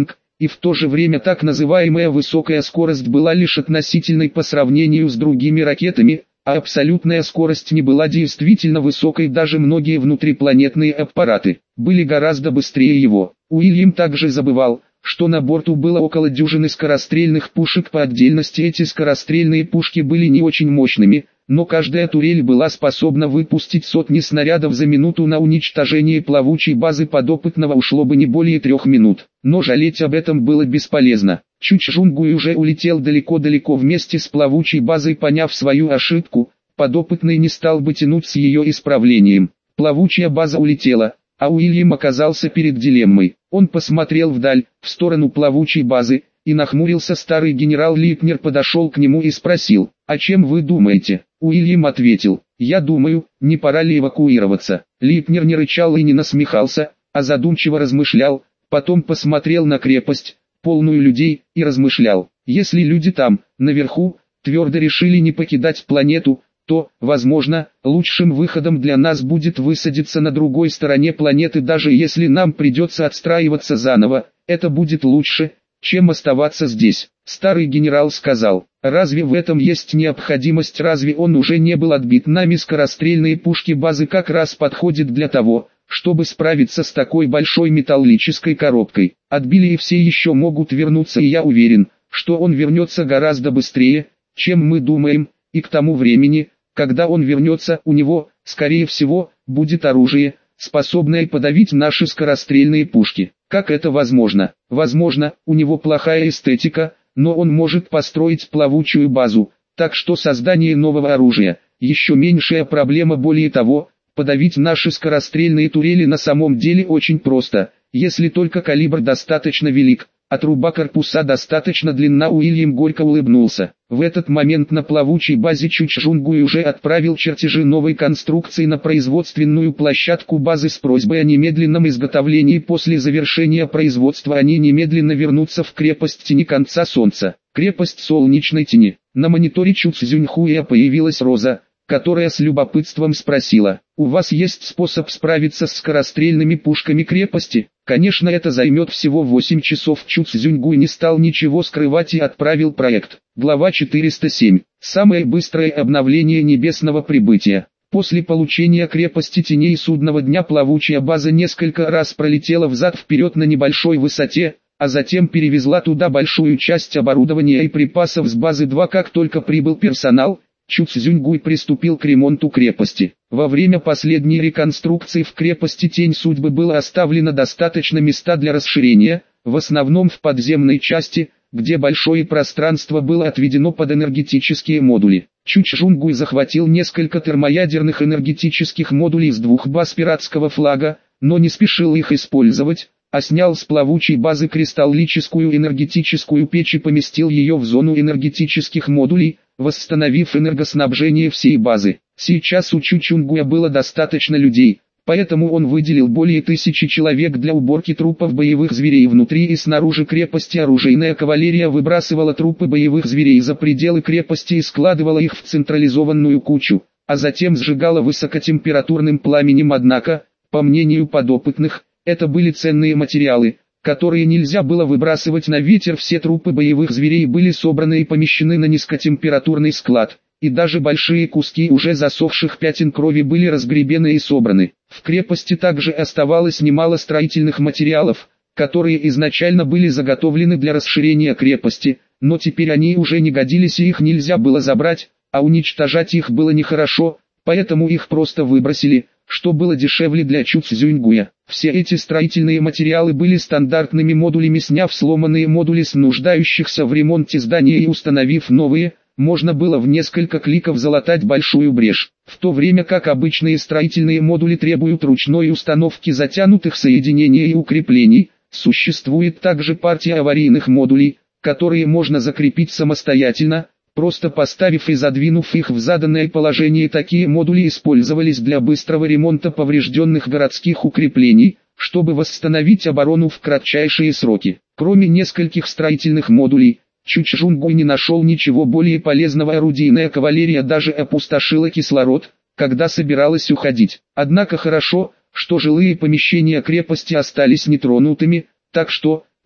и в то же время так называемая высокая скорость была лишь относительной по сравнению с другими ракетами, а абсолютная скорость не была действительно высокой, даже многие внутрипланетные аппараты были гораздо быстрее его. Уильям также забывал, что на борту было около дюжины скорострельных пушек. По отдельности эти скорострельные пушки были не очень мощными, но каждая турель была способна выпустить сотни снарядов за минуту. На уничтожение плавучей базы подопытного ушло бы не более трех минут, но жалеть об этом было бесполезно. Чучжунгуй уже улетел далеко-далеко вместе с плавучей базой. Поняв свою ошибку, подопытный не стал бы тянуть с ее исправлением. Плавучая база улетела, а Уильям оказался перед дилеммой. Он посмотрел вдаль, в сторону плавучей базы, и нахмурился. Старый генерал Липнер подошел к нему и спросил: «О чем вы думаете?» Уильям ответил: «Я думаю, не пора ли эвакуироваться». Липнер не рычал и не насмехался, а задумчиво размышлял, потом посмотрел на крепость, полную людей, и размышлял: если люди там, наверху, твердо решили не покидать планету, то, возможно, лучшим выходом для нас будет высадиться на другой стороне планеты. Даже если нам придется отстраиваться заново, это будет лучше, чем оставаться здесь. Старый генерал сказал: «Разве в этом есть необходимость? Разве он уже не был отбит нами? Скорострельные пушки базы как раз подходят для того, чтобы справиться с такой большой металлической коробкой. Отбили и все еще могут вернуться, и я уверен, что он вернется гораздо быстрее, чем мы думаем, и к тому времени, когда он вернется, у него, скорее всего, будет оружие, способное подавить наши скорострельные пушки. Как это возможно? Возможно, у него плохая эстетика, но он может построить плавучую базу, так что создание нового оружия – еще меньшая проблема. Более того, подавить наши скорострельные турели на самом деле очень просто, если только калибр достаточно велик, а труба корпуса достаточно длинна». Уильям горько улыбнулся. В этот момент на плавучей базе Чучжунгуй уже отправил чертежи новой конструкции на производственную площадку базы с просьбой о немедленном изготовлении. После завершения производства они немедленно вернутся в крепость Тени Конца Солнца. Крепость Солнечной Тени. На мониторе Чуцзюньхуя появилась Роза, которая с любопытством спросила: «У вас есть способ справиться с скорострельными пушками крепости?» «Конечно, это займет всего восемь часов». Чуцзюньгуй не стал ничего скрывать и отправил проект. Глава четыреста семь. Самое быстрое обновление небесного прибытия. После получения крепости Теней судного дня плавучая база несколько раз пролетела взад-вперед на небольшой высоте, а затем перевезла туда большую часть оборудования и припасов с базы два. Как только прибыл персонал, Чуцзюньгуй приступил к ремонту крепости. Во время последней реконструкции в крепости Тень Судьбы было оставлено достаточно места для расширения, в основном в подземной части, где большое пространство было отведено под энергетические модули. Чучжунгуй захватил несколько термоядерных энергетических модулей с двух баз пиратского флага, но не спешил их использовать, а снял с плавучей базы кристаллическую энергетическую печь и поместил ее в зону энергетических модулей, восстановив энергоснабжение всей базы. Сейчас у Чучжунгуя было достаточно людей, поэтому он выделил более тысячи человек для уборки трупов боевых зверей внутри и снаружи крепости. Оружейная кавалерия выбрасывала трупы боевых зверей за пределы крепости и складывала их в централизованную кучу, а затем сжигала высокотемпературным пламенем. Однако, по мнению подопытных, это были ценные материалы, которые нельзя было выбрасывать на ветер. Все трупы боевых зверей были собраны и помещены на низкотемпературный склад, и даже большие куски уже засохших пятен крови были разгребены и собраны. В крепости также оставалось немало строительных материалов, которые изначально были заготовлены для расширения крепости, но теперь они уже не годились и их нельзя было забрать, а уничтожать их было нехорошо, поэтому их просто выбросили, что было дешевле для Чуцзюньгуя. Все эти строительные материалы были стандартными модулями. Сняв сломанные модули с нуждающихся в ремонте здания и установив новые, можно было в несколько кликов залатать большую брешь. В то время как обычные строительные модули требуют ручной установки затянутых соединений и укреплений, существует также партия аварийных модулей, которые можно закрепить самостоятельно, просто поставив и задвинув их в заданное положение. Такие модули использовались для быстрого ремонта поврежденных городских укреплений, чтобы восстановить оборону в кратчайшие сроки. Кроме нескольких строительных модулей, Чучжунгуй не нашел ничего более полезного. Орудийная кавалерия даже опустошила кислород, когда собиралась уходить. Однако хорошо, что жилые помещения крепости остались нетронутыми, так что,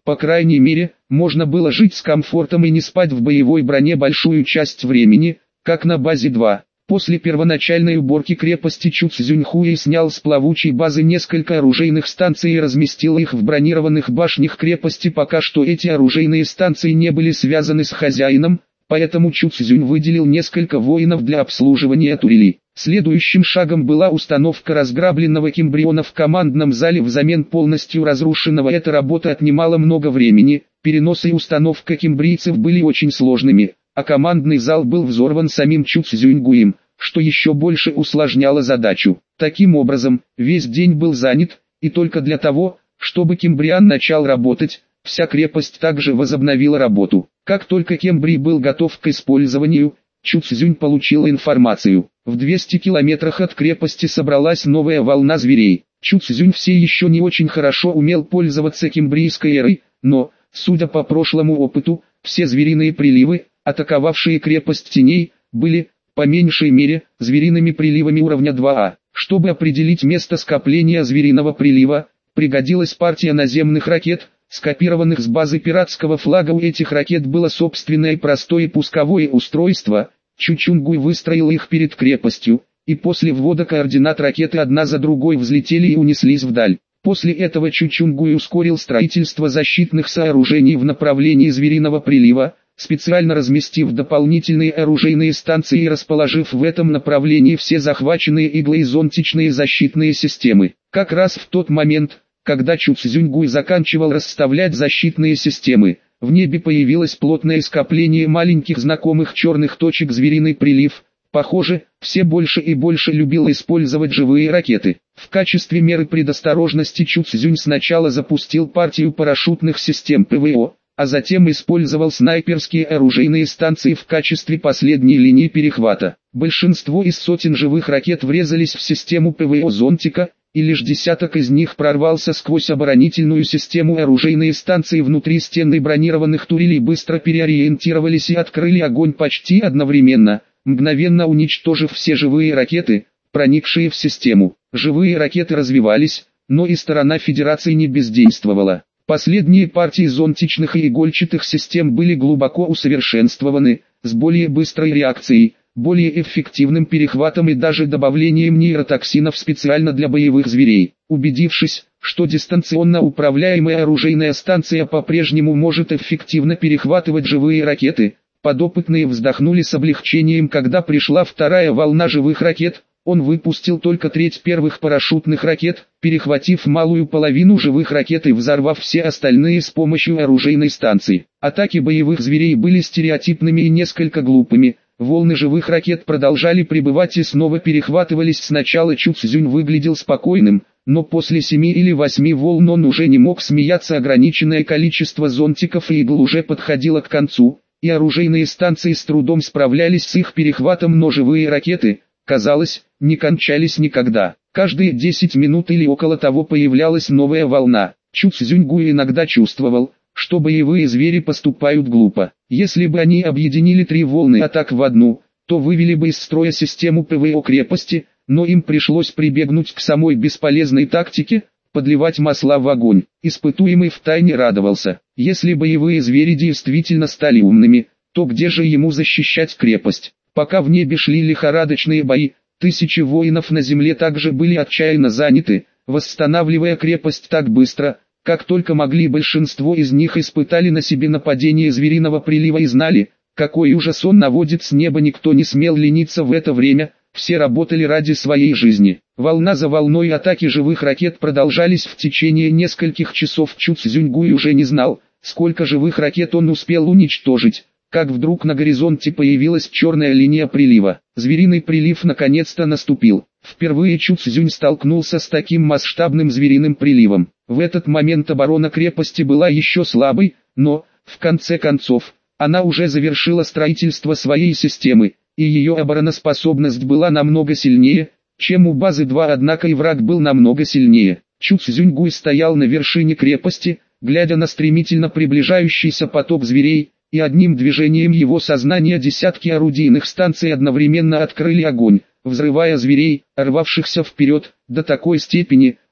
По крайней мере, можно было жить с комфортом и не спать в боевой броне большую часть времени, как на базе два. После первоначальной уборки крепости Чуцзюньхуэй снял с плавучей базы несколько оружейных станций и разместил их в бронированных башнях крепости. Пока что эти оружейные станции не были связаны с хозяином, поэтому Чуцзюнь выделил несколько воинов для обслуживания турелей. Следующим шагом была установка разграбленного Кембриона в командном зале взамен полностью разрушенного. Эта работа отнимала много времени, перенос и установка кембрийцев были очень сложными, а командный зал был взорван самим Чуцзюньгуем, что еще больше усложняло задачу. Таким образом, весь день был занят, и только для того, чтобы Кембриан начал работать, вся крепость также возобновила работу. Как только Кембрий был готов к использованию, Чуцзюнь получил информацию. В двухстах километрах от крепости собралась новая волна зверей. Чуцзюнь все еще не очень хорошо умел пользоваться кембрийской эрой, но, судя по прошлому опыту, все звериные приливы, атаковавшие крепость теней, были, по меньшей мере, звериными приливами уровня два А. Чтобы определить место скопления звериного прилива, пригодилась партия наземных ракет, скопированных с базы пиратского флага. У этих ракет было собственное простое пусковое устройство. Чучунгуй выстроил их перед крепостью, и после ввода координат ракеты одна за другой взлетели и унеслись вдаль. После этого Чучунгуй ускорил строительство защитных сооружений в направлении звериного прилива, специально разместив дополнительные оружейные станции и расположив в этом направлении все захваченные иглой зонтичные защитные системы. Как раз в тот момент, когда Чуцзюньгуй заканчивал расставлять защитные системы, в небе появилось плотное скопление маленьких знакомых черных точек. Звериный прилив, похоже, все больше и больше любил использовать живые ракеты. В качестве меры предосторожности Чуцзюнь сначала запустил партию парашютных систем ПВО, а затем использовал снайперские оружейные станции в качестве последней линии перехвата. Большинство из сотен живых ракет врезались в систему ПВО зонтика, и лишь десяток из них прорвался сквозь оборонительную систему. Оружейные станции внутри стены бронированных турелей быстро переориентировались и открыли огонь почти одновременно, мгновенно уничтожив все живые ракеты, проникшие в систему. Живые ракеты развивались, но и сторона Федерации не бездействовала. Последние партии зонтичных и игольчатых систем были глубоко усовершенствованы, с более быстрой реакцией, более эффективным перехватом и даже добавлением нейротоксинов специально для боевых зверей. Убедившись, что дистанционно управляемая оружейная станция по-прежнему может эффективно перехватывать живые ракеты, подопытные вздохнули с облегчением. Когда пришла вторая волна живых ракет, он выпустил только треть первых парашютных ракет, перехватив малую половину живых ракет и взорвав все остальные с помощью оружейной станции. Атаки боевых зверей были стереотипными и несколько глупыми. Волны живых ракет продолжали прибывать и снова перехватывались. Сначала Чуцзюнь выглядел спокойным, но после семи или восьми волн он уже не мог смеяться. Ограниченное количество зонтиков и игл уже подходило к концу, и оружейные станции с трудом справлялись с их перехватом, но живые ракеты, казалось, не кончались никогда. Каждые десять минут или около того появлялась новая волна. Чуцзюньгуй иногда чувствовал, что боевые звери поступают глупо. Если бы они объединили три волны атак в одну, то вывели бы из строя систему ПВО крепости, но им пришлось прибегнуть к самой бесполезной тактике – подливать масла в огонь. Испытуемый втайне радовался. Если боевые звери действительно стали умными, то где же ему защищать крепость? Пока в небе шли лихорадочные бои, тысячи воинов на земле также были отчаянно заняты, восстанавливая крепость так быстро, как только могли. Большинство из них испытали на себе нападение звериного прилива и знали, какой ужас он наводит с неба. Никто не смел лениться в это время, все работали ради своей жизни. Волна за волной атаки живых ракет продолжались в течение нескольких часов. Чуцзюньгуй уже не знал, сколько живых ракет он успел уничтожить, как вдруг на горизонте появилась черная линия прилива. Звериный прилив наконец-то наступил. Впервые Чуцзюнь столкнулся с таким масштабным звериным приливом. В этот момент оборона крепости была еще слабой, но, в конце концов, она уже завершила строительство своей системы, и ее обороноспособность была намного сильнее, чем у базы два, однако и враг был намного сильнее. Чуцзюньгуй стоял на вершине крепости, глядя на стремительно приближающийся поток зверей, и одним движением его сознания десятки орудийных станций одновременно открыли огонь, взрывая зверей, рвавшихся вперед, до такой степени,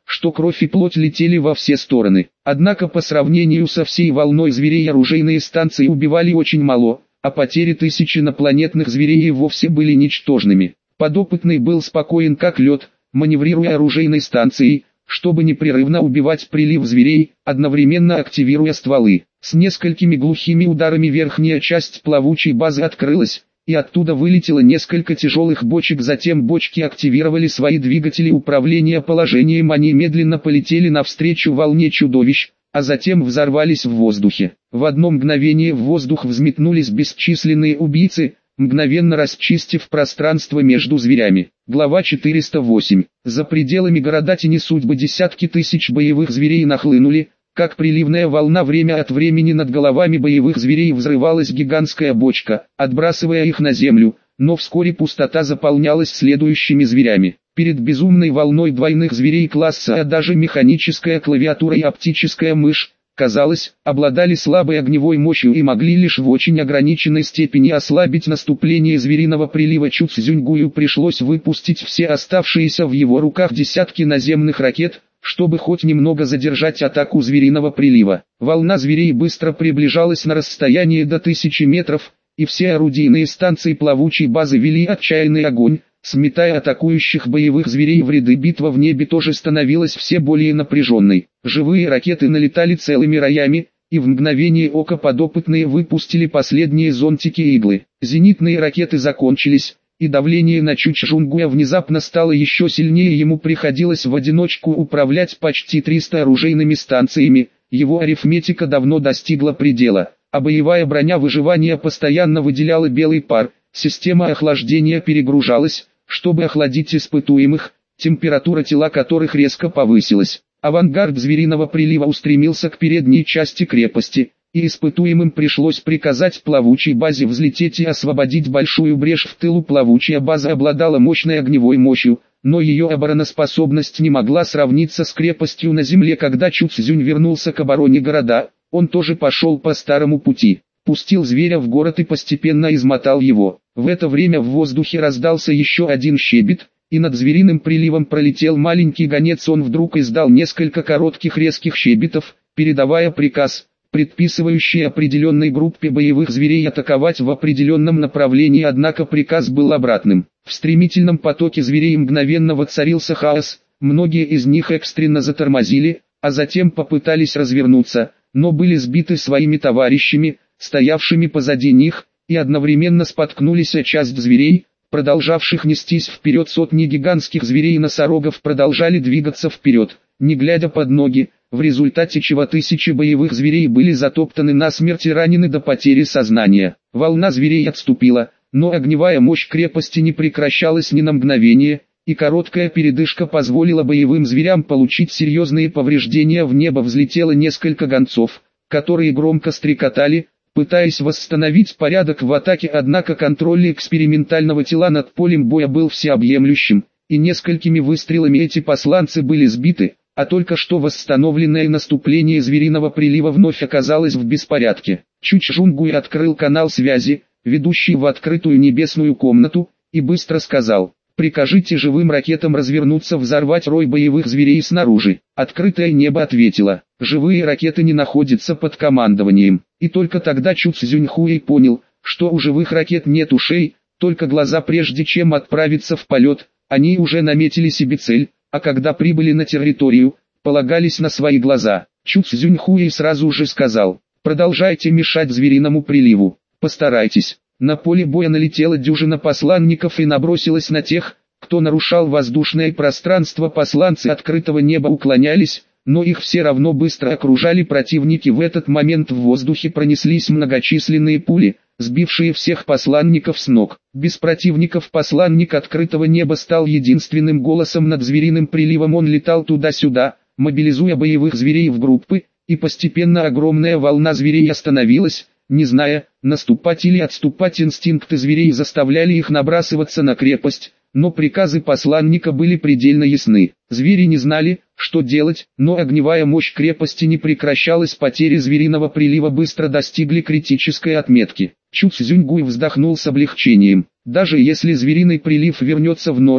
что кровь и плоть летели во все стороны. Однако по сравнению со всей волной зверей оружейные станции убивали очень мало, а потери тысяч инопланетных зверей и вовсе были ничтожными. Подопытный был спокоен как лед, маневрируя оружейной станцией, чтобы непрерывно убивать прилив зверей, одновременно активируя стволы. С несколькими глухими ударами верхняя часть плавучей базы открылась, и оттуда вылетело несколько тяжелых бочек, затем бочки активировали свои двигатели управления положением, они медленно полетели навстречу волне чудовищ, а затем взорвались в воздухе. В одно мгновение в воздух взметнулись бесчисленные убийцы, мгновенно расчистив пространство между зверями. Глава четыреста восемь. За пределами города Тени судьбы десятки тысяч боевых зверей нахлынули, как приливная волна. Время от времени над головами боевых зверей взрывалась гигантская бочка, отбрасывая их на землю, но вскоре пустота заполнялась следующими зверями. Перед безумной волной двойных зверей класса А даже механическая клавиатура и оптическая мышь, казалось, обладали слабой огневой мощью и могли лишь в очень ограниченной степени ослабить наступление звериного прилива. Чу Цзюньгую пришлось выпустить все оставшиеся в его руках десятки наземных ракет, чтобы хоть немного задержать атаку звериного прилива. Волна зверей быстро приближалась на расстояние до тысячи метров, и все орудийные станции плавучей базы вели отчаянный огонь, сметая атакующих боевых зверей в ряды. Битва в небе тоже становилась все более напряженной. Живые ракеты налетали целыми роями, и в мгновение ока подопытные выпустили последние зонтики и иглы. Зенитные ракеты закончились, и давление на Чучжунгуя внезапно стало еще сильнее. Ему приходилось в одиночку управлять почти тремястами оружейными станциями, его арифметика давно достигла предела, а боевая броня выживания постоянно выделяла белый пар, система охлаждения перегружалась, чтобы охладить испытуемых, температура тела которых резко повысилась. Авангард звериного прилива устремился к передней части крепости, и испытуемым пришлось приказать плавучей базе взлететь и освободить большую брешь в тылу. Плавучая база обладала мощной огневой мощью, но ее обороноспособность не могла сравниться с крепостью на земле. Когда Чу Цзюнь вернулся к обороне города, он тоже пошел по старому пути, пустил зверя в город и постепенно измотал его. В это время в воздухе раздался еще один щебет, и над звериным приливом пролетел маленький гонец. Он вдруг издал несколько коротких резких щебетов, передавая приказ, предписывающий определенной группе боевых зверей атаковать в определенном направлении. Однако приказ был обратным. В стремительном потоке зверей мгновенно воцарился хаос, многие из них экстренно затормозили, а затем попытались развернуться, но были сбиты своими товарищами, стоявшими позади них, и одновременно споткнулись о часть зверей, продолжавших нестись вперед. Сотни гигантских зверей и носорогов продолжали двигаться вперед, не глядя под ноги, в результате чего тысячи боевых зверей были затоптаны насмерть и ранены до потери сознания. Волна зверей отступила, но огневая мощь крепости не прекращалась ни на мгновение, и короткая передышка позволила боевым зверям получить серьезные повреждения. В небо взлетело несколько гонцов, которые громко стрекотали, пытаясь восстановить порядок в атаке. Однако контроль экспериментального тела над полем боя был всеобъемлющим, и несколькими выстрелами эти посланцы были сбиты, а только что восстановленное наступление звериного прилива вновь оказалось в беспорядке. Чучжунгуй открыл канал связи, ведущий в открытую небесную комнату, и быстро сказал: «Прикажите живым ракетам развернуться, взорвать рой боевых зверей снаружи». Открытое небо ответило: «Живые ракеты не находятся под командованием». И только тогда Чу Цзюньхуэй понял, что у живых ракет нет ушей, только глаза. Прежде чем отправиться в полет, они уже наметили себе цель, а когда прибыли на территорию, полагались на свои глаза. Чу Цзюньхуэй сразу же сказал: «Продолжайте мешать звериному приливу, постарайтесь». На поле боя налетела дюжина посланников и набросилась на тех, кто нарушал воздушное пространство. Посланцы открытого неба уклонялись, но их все равно быстро окружали противники. В этот момент в воздухе пронеслись многочисленные пули, сбившие всех посланников с ног. Без противников посланник открытого неба стал единственным голосом над звериным приливом. Он летал туда-сюда, мобилизуя боевых зверей в группы, и постепенно огромная волна зверей остановилась, не зная, наступать или отступать. Инстинкты зверей заставляли их набрасываться на крепость, но приказы посланника были предельно ясны. Звери не знали, что делать, но огневая мощь крепости не прекращалась. Потери звериного прилива быстро достигли критической отметки. Чу Цзюньгуй вздохнул с облегчением. Даже если звериный прилив вернется в норму,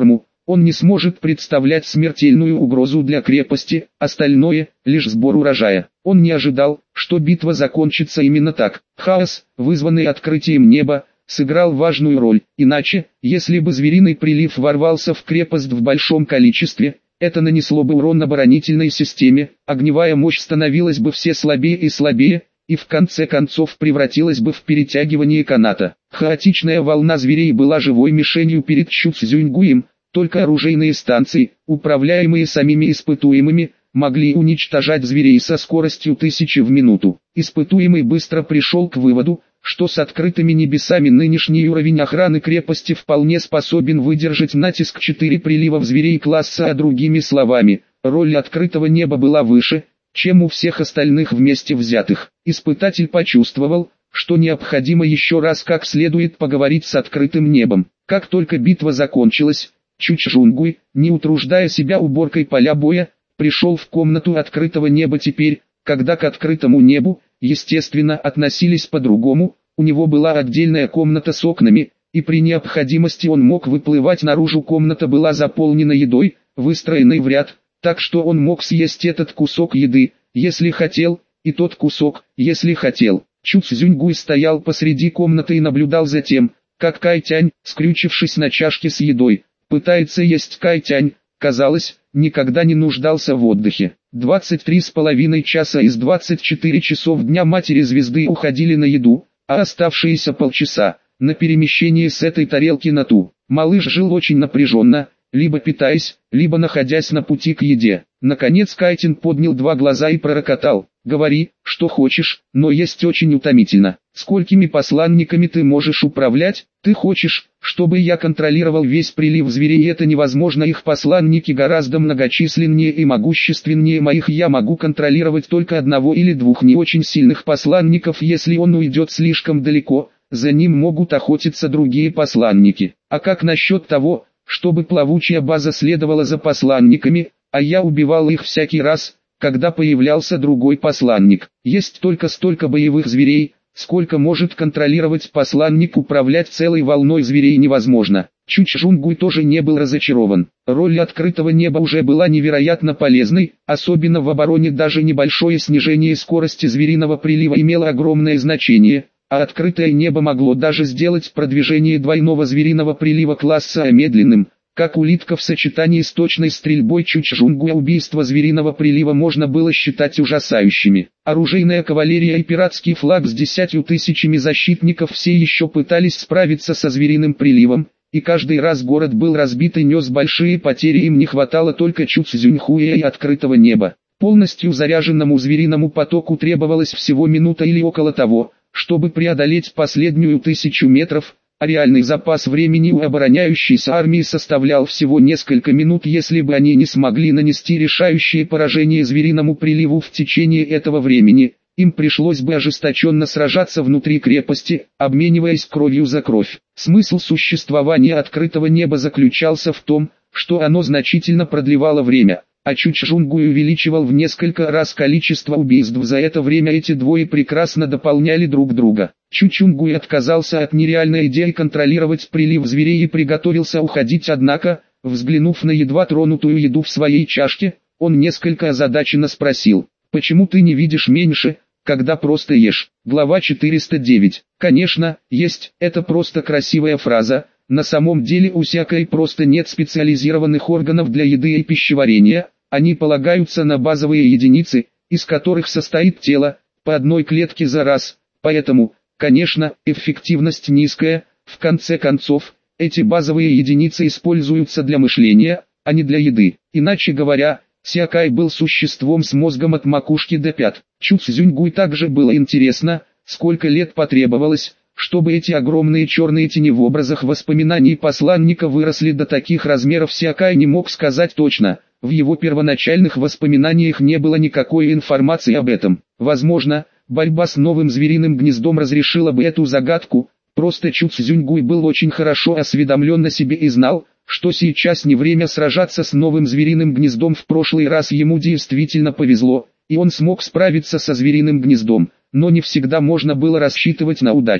он не сможет представлять смертельную угрозу для крепости, остальное – лишь сбор урожая. Он не ожидал, что битва закончится именно так. Хаос, вызванный открытием неба, сыграл важную роль, иначе, если бы звериный прилив ворвался в крепость в большом количестве, это нанесло бы урон оборонительной системе, огневая мощь становилась бы все слабее и слабее, и в конце концов превратилась бы в перетягивание каната. Хаотичная волна зверей была живой мишенью перед Чуцзюньгуем, только оружейные станции, управляемые самими испытуемыми, могли уничтожать зверей со скоростью тысячи в минуту. Испытуемый быстро пришел к выводу, что с открытыми небесами нынешний уровень охраны крепости вполне способен выдержать натиск четыре приливов зверей класса, а другими словами, роль открытого неба была выше, чем у всех остальных вместе взятых. Испытатель почувствовал, что необходимо еще раз как следует поговорить с открытым небом. Как только битва закончилась, Чучжунгуй, не утруждая себя уборкой поля боя, пришел в комнату открытого неба. Теперь, когда к открытому небу, естественно, относились по-другому, у него была отдельная комната с окнами, и при необходимости он мог выплывать наружу. Комната была заполнена едой, выстроенной в ряд, так что он мог съесть этот кусок еды, если хотел, и тот кусок, если хотел. Чуцзюньгуй стоял посреди комнаты и наблюдал за тем, как Кайтянь, скрючившись на чашке с едой, пытается есть. Кайтянь, казалось, никогда не нуждался в отдыхе. двадцать три с половиной часа из двадцати четырёх часов дня Матери Звезды уходили на еду, а оставшиеся полчаса – на перемещение с этой тарелки на ту. Малыш жил очень напряженно, либо питаясь, либо находясь на пути к еде. Наконец Кайтин поднял два глаза и пророкотал: «Говори, что хочешь, но есть очень утомительно. Сколькими посланниками ты можешь управлять? Ты хочешь, чтобы я контролировал весь прилив зверей? Это невозможно, их посланники гораздо многочисленнее и могущественнее моих. Я могу контролировать только одного или двух не очень сильных посланников. Если он уйдет слишком далеко, за ним могут охотиться другие посланники. А как насчет того, чтобы плавучая база следовала за посланниками, а я убивал их всякий раз, когда появлялся другой посланник? Есть только столько боевых зверей, сколько может контролировать посланник. Управлять целой волной зверей невозможно». Чучжунгуй тоже не был разочарован. Роль открытого неба уже была невероятно полезной, особенно в обороне. Даже небольшое снижение скорости звериного прилива имело огромное значение, а открытое небо могло даже сделать продвижение двойного звериного прилива класса медленным, как улитка. В сочетании с точной стрельбой Чучжунгуя убийство звериного прилива можно было считать ужасающими. Оружейная кавалерия и пиратский флаг с десятью тысячами защитников все еще пытались справиться со звериным приливом, и каждый раз город был разбит и нес большие потери. Им не хватало только Чуцзюньхуя и открытого неба. Полностью заряженному звериному потоку требовалось всего минута или около того, чтобы преодолеть последнюю тысячу метров, а реальный запас времени у обороняющейся армии составлял всего несколько минут. Если бы они не смогли нанести решающее поражение звериному приливу в течение этого времени, им пришлось бы ожесточенно сражаться внутри крепости, обмениваясь кровью за кровь. Смысл существования открытого неба заключался в том, что оно значительно продлевало время, а Чучжунгуй увеличивал в несколько раз количество убийств. За это время эти двое прекрасно дополняли друг друга. Чучжунгуй отказался от нереальной идеи контролировать прилив зверей и приготовился уходить, однако, взглянув на едва тронутую еду в своей чашке, он несколько озадаченно спросил: «Почему ты не видишь меньше, когда просто ешь?» Глава четыреста девять. Конечно, есть, это просто красивая фраза. На самом деле у Сякай просто нет специализированных органов для еды и пищеварения. Они полагаются на базовые единицы, из которых состоит тело, по одной клетке за раз. Поэтому, конечно, эффективность низкая. В конце концов, эти базовые единицы используются для мышления, а не для еды. Иначе говоря, Сякай был существом с мозгом от макушки до пят. Чуцзюньгуй также было интересно, сколько лет потребовалось, чтобы эти огромные черные тени в образах воспоминаний посланника выросли до таких размеров. Сякай не мог сказать точно. В его первоначальных воспоминаниях не было никакой информации об этом. Возможно, борьба с новым звериным гнездом разрешила бы эту загадку. Просто Чуцзюньгуй был очень хорошо осведомлен о себе и знал, что сейчас не время сражаться с новым звериным гнездом. В прошлый раз ему действительно повезло, и он смог справиться со звериным гнездом, но не всегда можно было рассчитывать на удачу.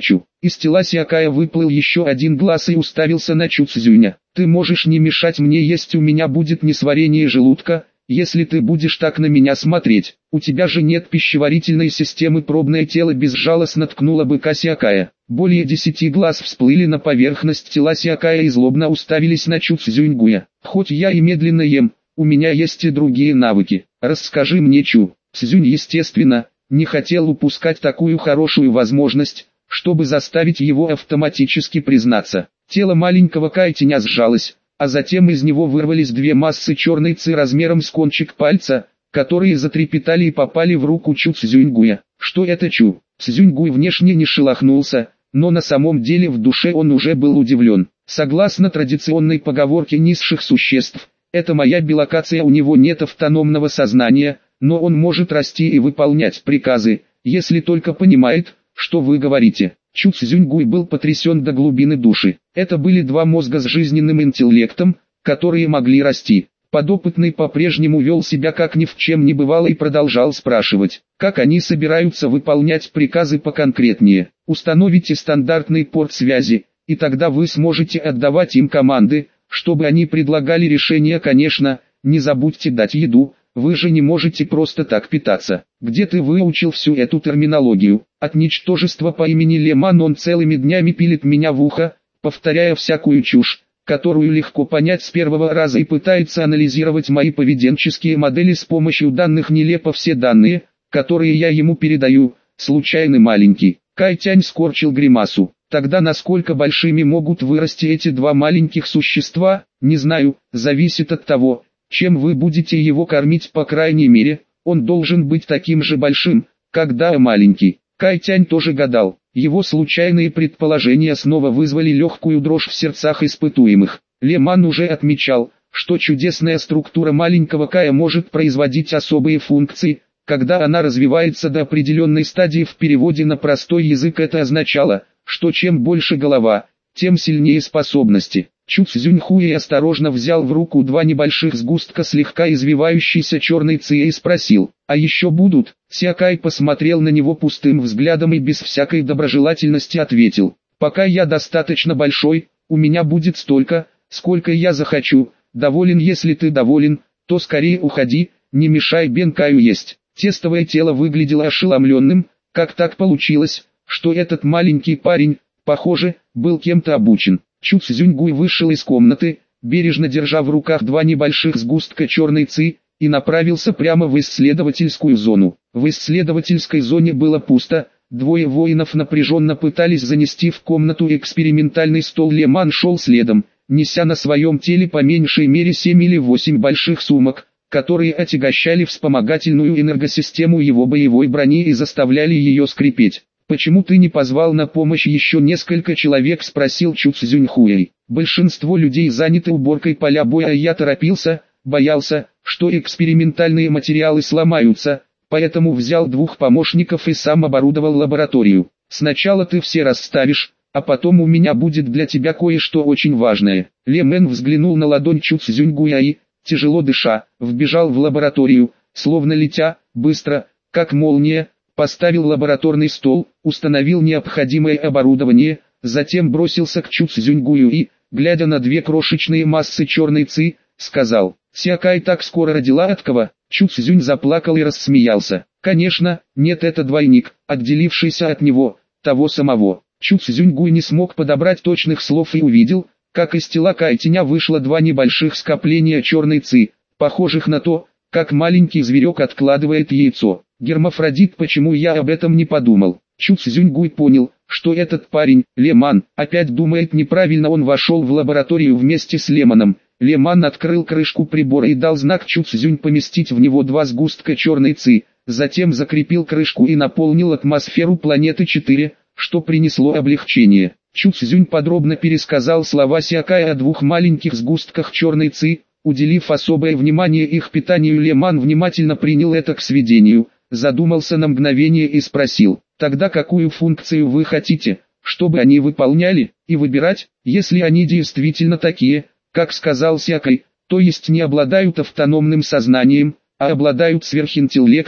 Из тела Сиакая выплыл еще один глаз и уставился на Чу Цзюня. «Ты можешь не мешать мне есть, у меня будет несварение желудка, если ты будешь так на меня смотреть. У тебя же нет пищеварительной системы». Пробное тело безжалостно ткнуло быка Сиакая. Более десяти глаз всплыли на поверхность тела Сиакая и злобно уставились на Чу Цзюньгуя. «Хоть я и медленно ем, у меня есть и другие навыки. Расскажи мне, Чу». Цзюнь, естественно, не хотел упускать такую хорошую возможность, чтобы заставить его автоматически признаться. Тело маленького Кайтеня сжалось, а затем из него вырвались две массы черной ци размером с кончик пальца, которые затрепетали и попали в руку Чу Цзюньгуя. «Что это, Чу?» Цзюньгуй внешне не шелохнулся, но на самом деле в душе он уже был удивлен. Согласно традиционной поговорке низших существ, это моя билокация, у него нет автономного сознания, но он может расти и выполнять приказы, если только понимает, что вы говорите. Чу Цзюньгуй был потрясен до глубины души. Это были два мозга с жизненным интеллектом, которые могли расти. Подопытный по-прежнему вел себя как ни в чем не бывало и продолжал спрашивать, как они собираются выполнять приказы поконкретнее. Установите стандартный порт связи, и тогда вы сможете отдавать им команды, чтобы они предлагали решения. Конечно, не забудьте дать еду, вы же не можете просто так питаться. Где ты выучил всю эту терминологию? От ничтожества по имени Леман он целыми днями пилит меня в ухо, повторяя всякую чушь, которую легко понять с первого раза, и пытается анализировать мои поведенческие модели с помощью данных. Нелепо все данные, которые я ему передаю, случайны маленький. Кайтянь скорчил гримасу. Тогда насколько большими могут вырасти эти два маленьких существа, не знаю, зависит от того, чем вы будете его кормить. По крайней мере, он должен быть таким же большим, как да маленький. Кайтянь тоже гадал. Его случайные предположения снова вызвали легкую дрожь в сердцах испытуемых. Леман уже отмечал, что чудесная структура маленького Кая может производить особые функции, когда она развивается до определенной стадии. В переводе на простой язык это означало, что чем больше голова, тем сильнее способности. Чу Цзюньхуй осторожно взял в руку два небольших сгустка слегка извивающейся черной ци и спросил, «А еще будут?» Сиакай посмотрел на него пустым взглядом и без всякой доброжелательности ответил, «Пока я достаточно большой, у меня будет столько, сколько я захочу. Доволен? Если ты доволен, то скорее уходи, не мешай Бен Каю есть». Тестовое тело выглядело ошеломленным. Как так получилось, что этот маленький парень, похоже, был кем-то обучен? Чу Цзюньгуй вышел из комнаты, бережно держа в руках два небольших сгустка черной ци, и направился прямо в исследовательскую зону. В исследовательской зоне было пусто, двое воинов напряженно пытались занести в комнату экспериментальный стол. Леман шел следом, неся на своем теле по меньшей мере семь или восемь больших сумок, которые отягощали вспомогательную энергосистему его боевой брони и заставляли ее скрипеть. «Почему ты не позвал на помощь еще несколько человек?» — спросил Чу Цзюньхуэй. «Большинство людей заняты уборкой поля боя, а я торопился, боялся, что экспериментальные материалы сломаются, поэтому взял двух помощников и сам оборудовал лабораторию. Сначала ты все расставишь, а потом у меня будет для тебя кое-что очень важное». Ле Мэн взглянул на ладонь Чу Цзюньгуя и, тяжело дыша, вбежал в лабораторию, словно летя, быстро, как молния, поставил лабораторный стол, установил необходимое оборудование, затем бросился к Чу Цзюньгую и, глядя на две крошечные массы черной ци, сказал, «Сиакай так скоро родила от кого?» Чу Цзюнь заплакал и рассмеялся. «Конечно, нет, это двойник, отделившийся от него, того самого». Чу Цзюньгуй не смог подобрать точных слов и увидел, как из тела Кайтеня вышло два небольших скопления черной ци, похожих на то, как маленький зверек откладывает яйцо. Гермафродит, почему я об этом не подумал? Чу Цзюньгуй понял, что этот парень, Леман, опять думает неправильно. Он вошел в лабораторию вместе с Леманом. Леман открыл крышку прибора и дал знак Чу Цзюнь поместить в него два сгустка черной ци, затем закрепил крышку и наполнил атмосферу планеты четыре, что принесло облегчение. Чу Цзюнь подробно пересказал слова Сиакая о двух маленьких сгустках черной ци, уделив особое внимание их питанию. Леман внимательно принял это к сведению, задумался на мгновение и спросил, «Тогда какую функцию вы хотите, чтобы они выполняли, и выбирать, если они действительно такие, как сказал Сиакай, то есть не обладают автономным сознанием, а обладают сверхинтеллектом,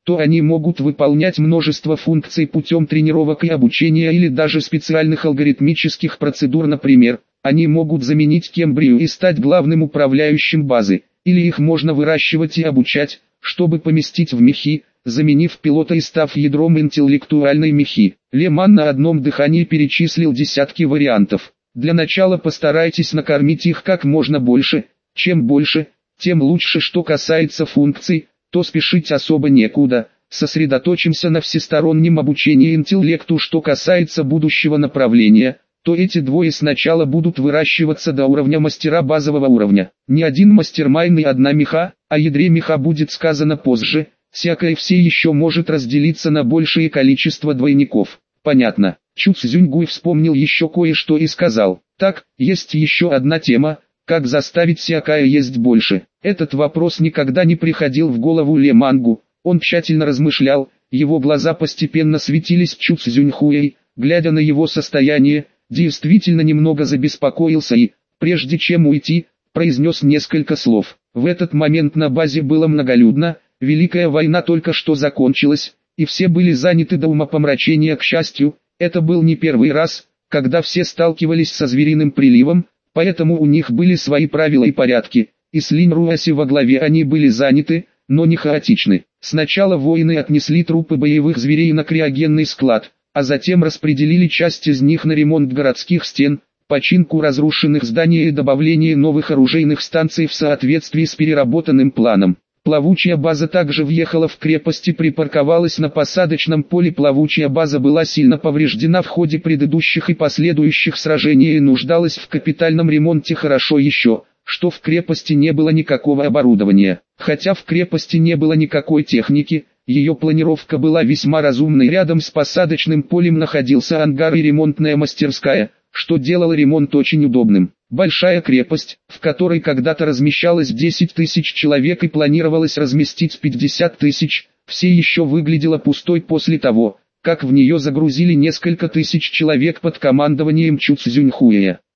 то они могут выполнять множество функций путем тренировок и обучения или даже специальных алгоритмических процедур, например, они могут заменить Кембрию и стать главным управляющим базы, или их можно выращивать и обучать, чтобы поместить в мехи, заменив пилота и став ядром интеллектуальной мехи. Леман на одном дыхании перечислил десятки вариантов. Для начала постарайтесь накормить их как можно больше, чем больше, тем лучше. Что касается функций, то спешить особо некуда, сосредоточимся на всестороннем обучении интеллекту. Что касается будущего направления, то эти двое сначала будут выращиваться до уровня мастера базового уровня. Не один мастермайн и одна меха, о ядре меха будет сказано позже, всякое все еще может разделиться на большее количество двойников. Понятно. Чу Цзюньгуй вспомнил еще кое-что и сказал: так, есть еще одна тема, как заставить всякое есть больше. Этот вопрос никогда не приходил в голову Ле Мангу, он тщательно размышлял, его глаза постепенно светились. Чу Цзюньхуэй, глядя на его состояние, действительно немного забеспокоился и, прежде чем уйти, произнес несколько слов. В этот момент на базе было многолюдно, Великая война только что закончилась, и все были заняты до умопомрачения. К счастью, это был не первый раз, когда все сталкивались со звериным приливом, поэтому у них были свои правила и порядки, и с Линь Руаси во главе они были заняты, но не хаотичны. Сначала воины отнесли трупы боевых зверей на криогенный склад, а затем распределили часть из них на ремонт городских стен, починку разрушенных зданий и добавление новых оружейных станций в соответствии с переработанным планом. Плавучая база также въехала в крепость и припарковалась на посадочном поле. Плавучая база была сильно повреждена в ходе предыдущих и последующих сражений и нуждалась в капитальном ремонте. Хорошо еще, что в крепости не было никакого оборудования. Хотя в крепости не было никакой техники, ее планировка была весьма разумной. Рядом с посадочным полем находился ангар и ремонтная мастерская, что делало ремонт очень удобным. Большая крепость, в которой когда-то размещалось десять тысяч человек и планировалось разместить пятьдесят тысяч, все еще выглядела пустой после того, как в нее загрузили несколько тысяч человек под командованием Чу Цзюньхуэя.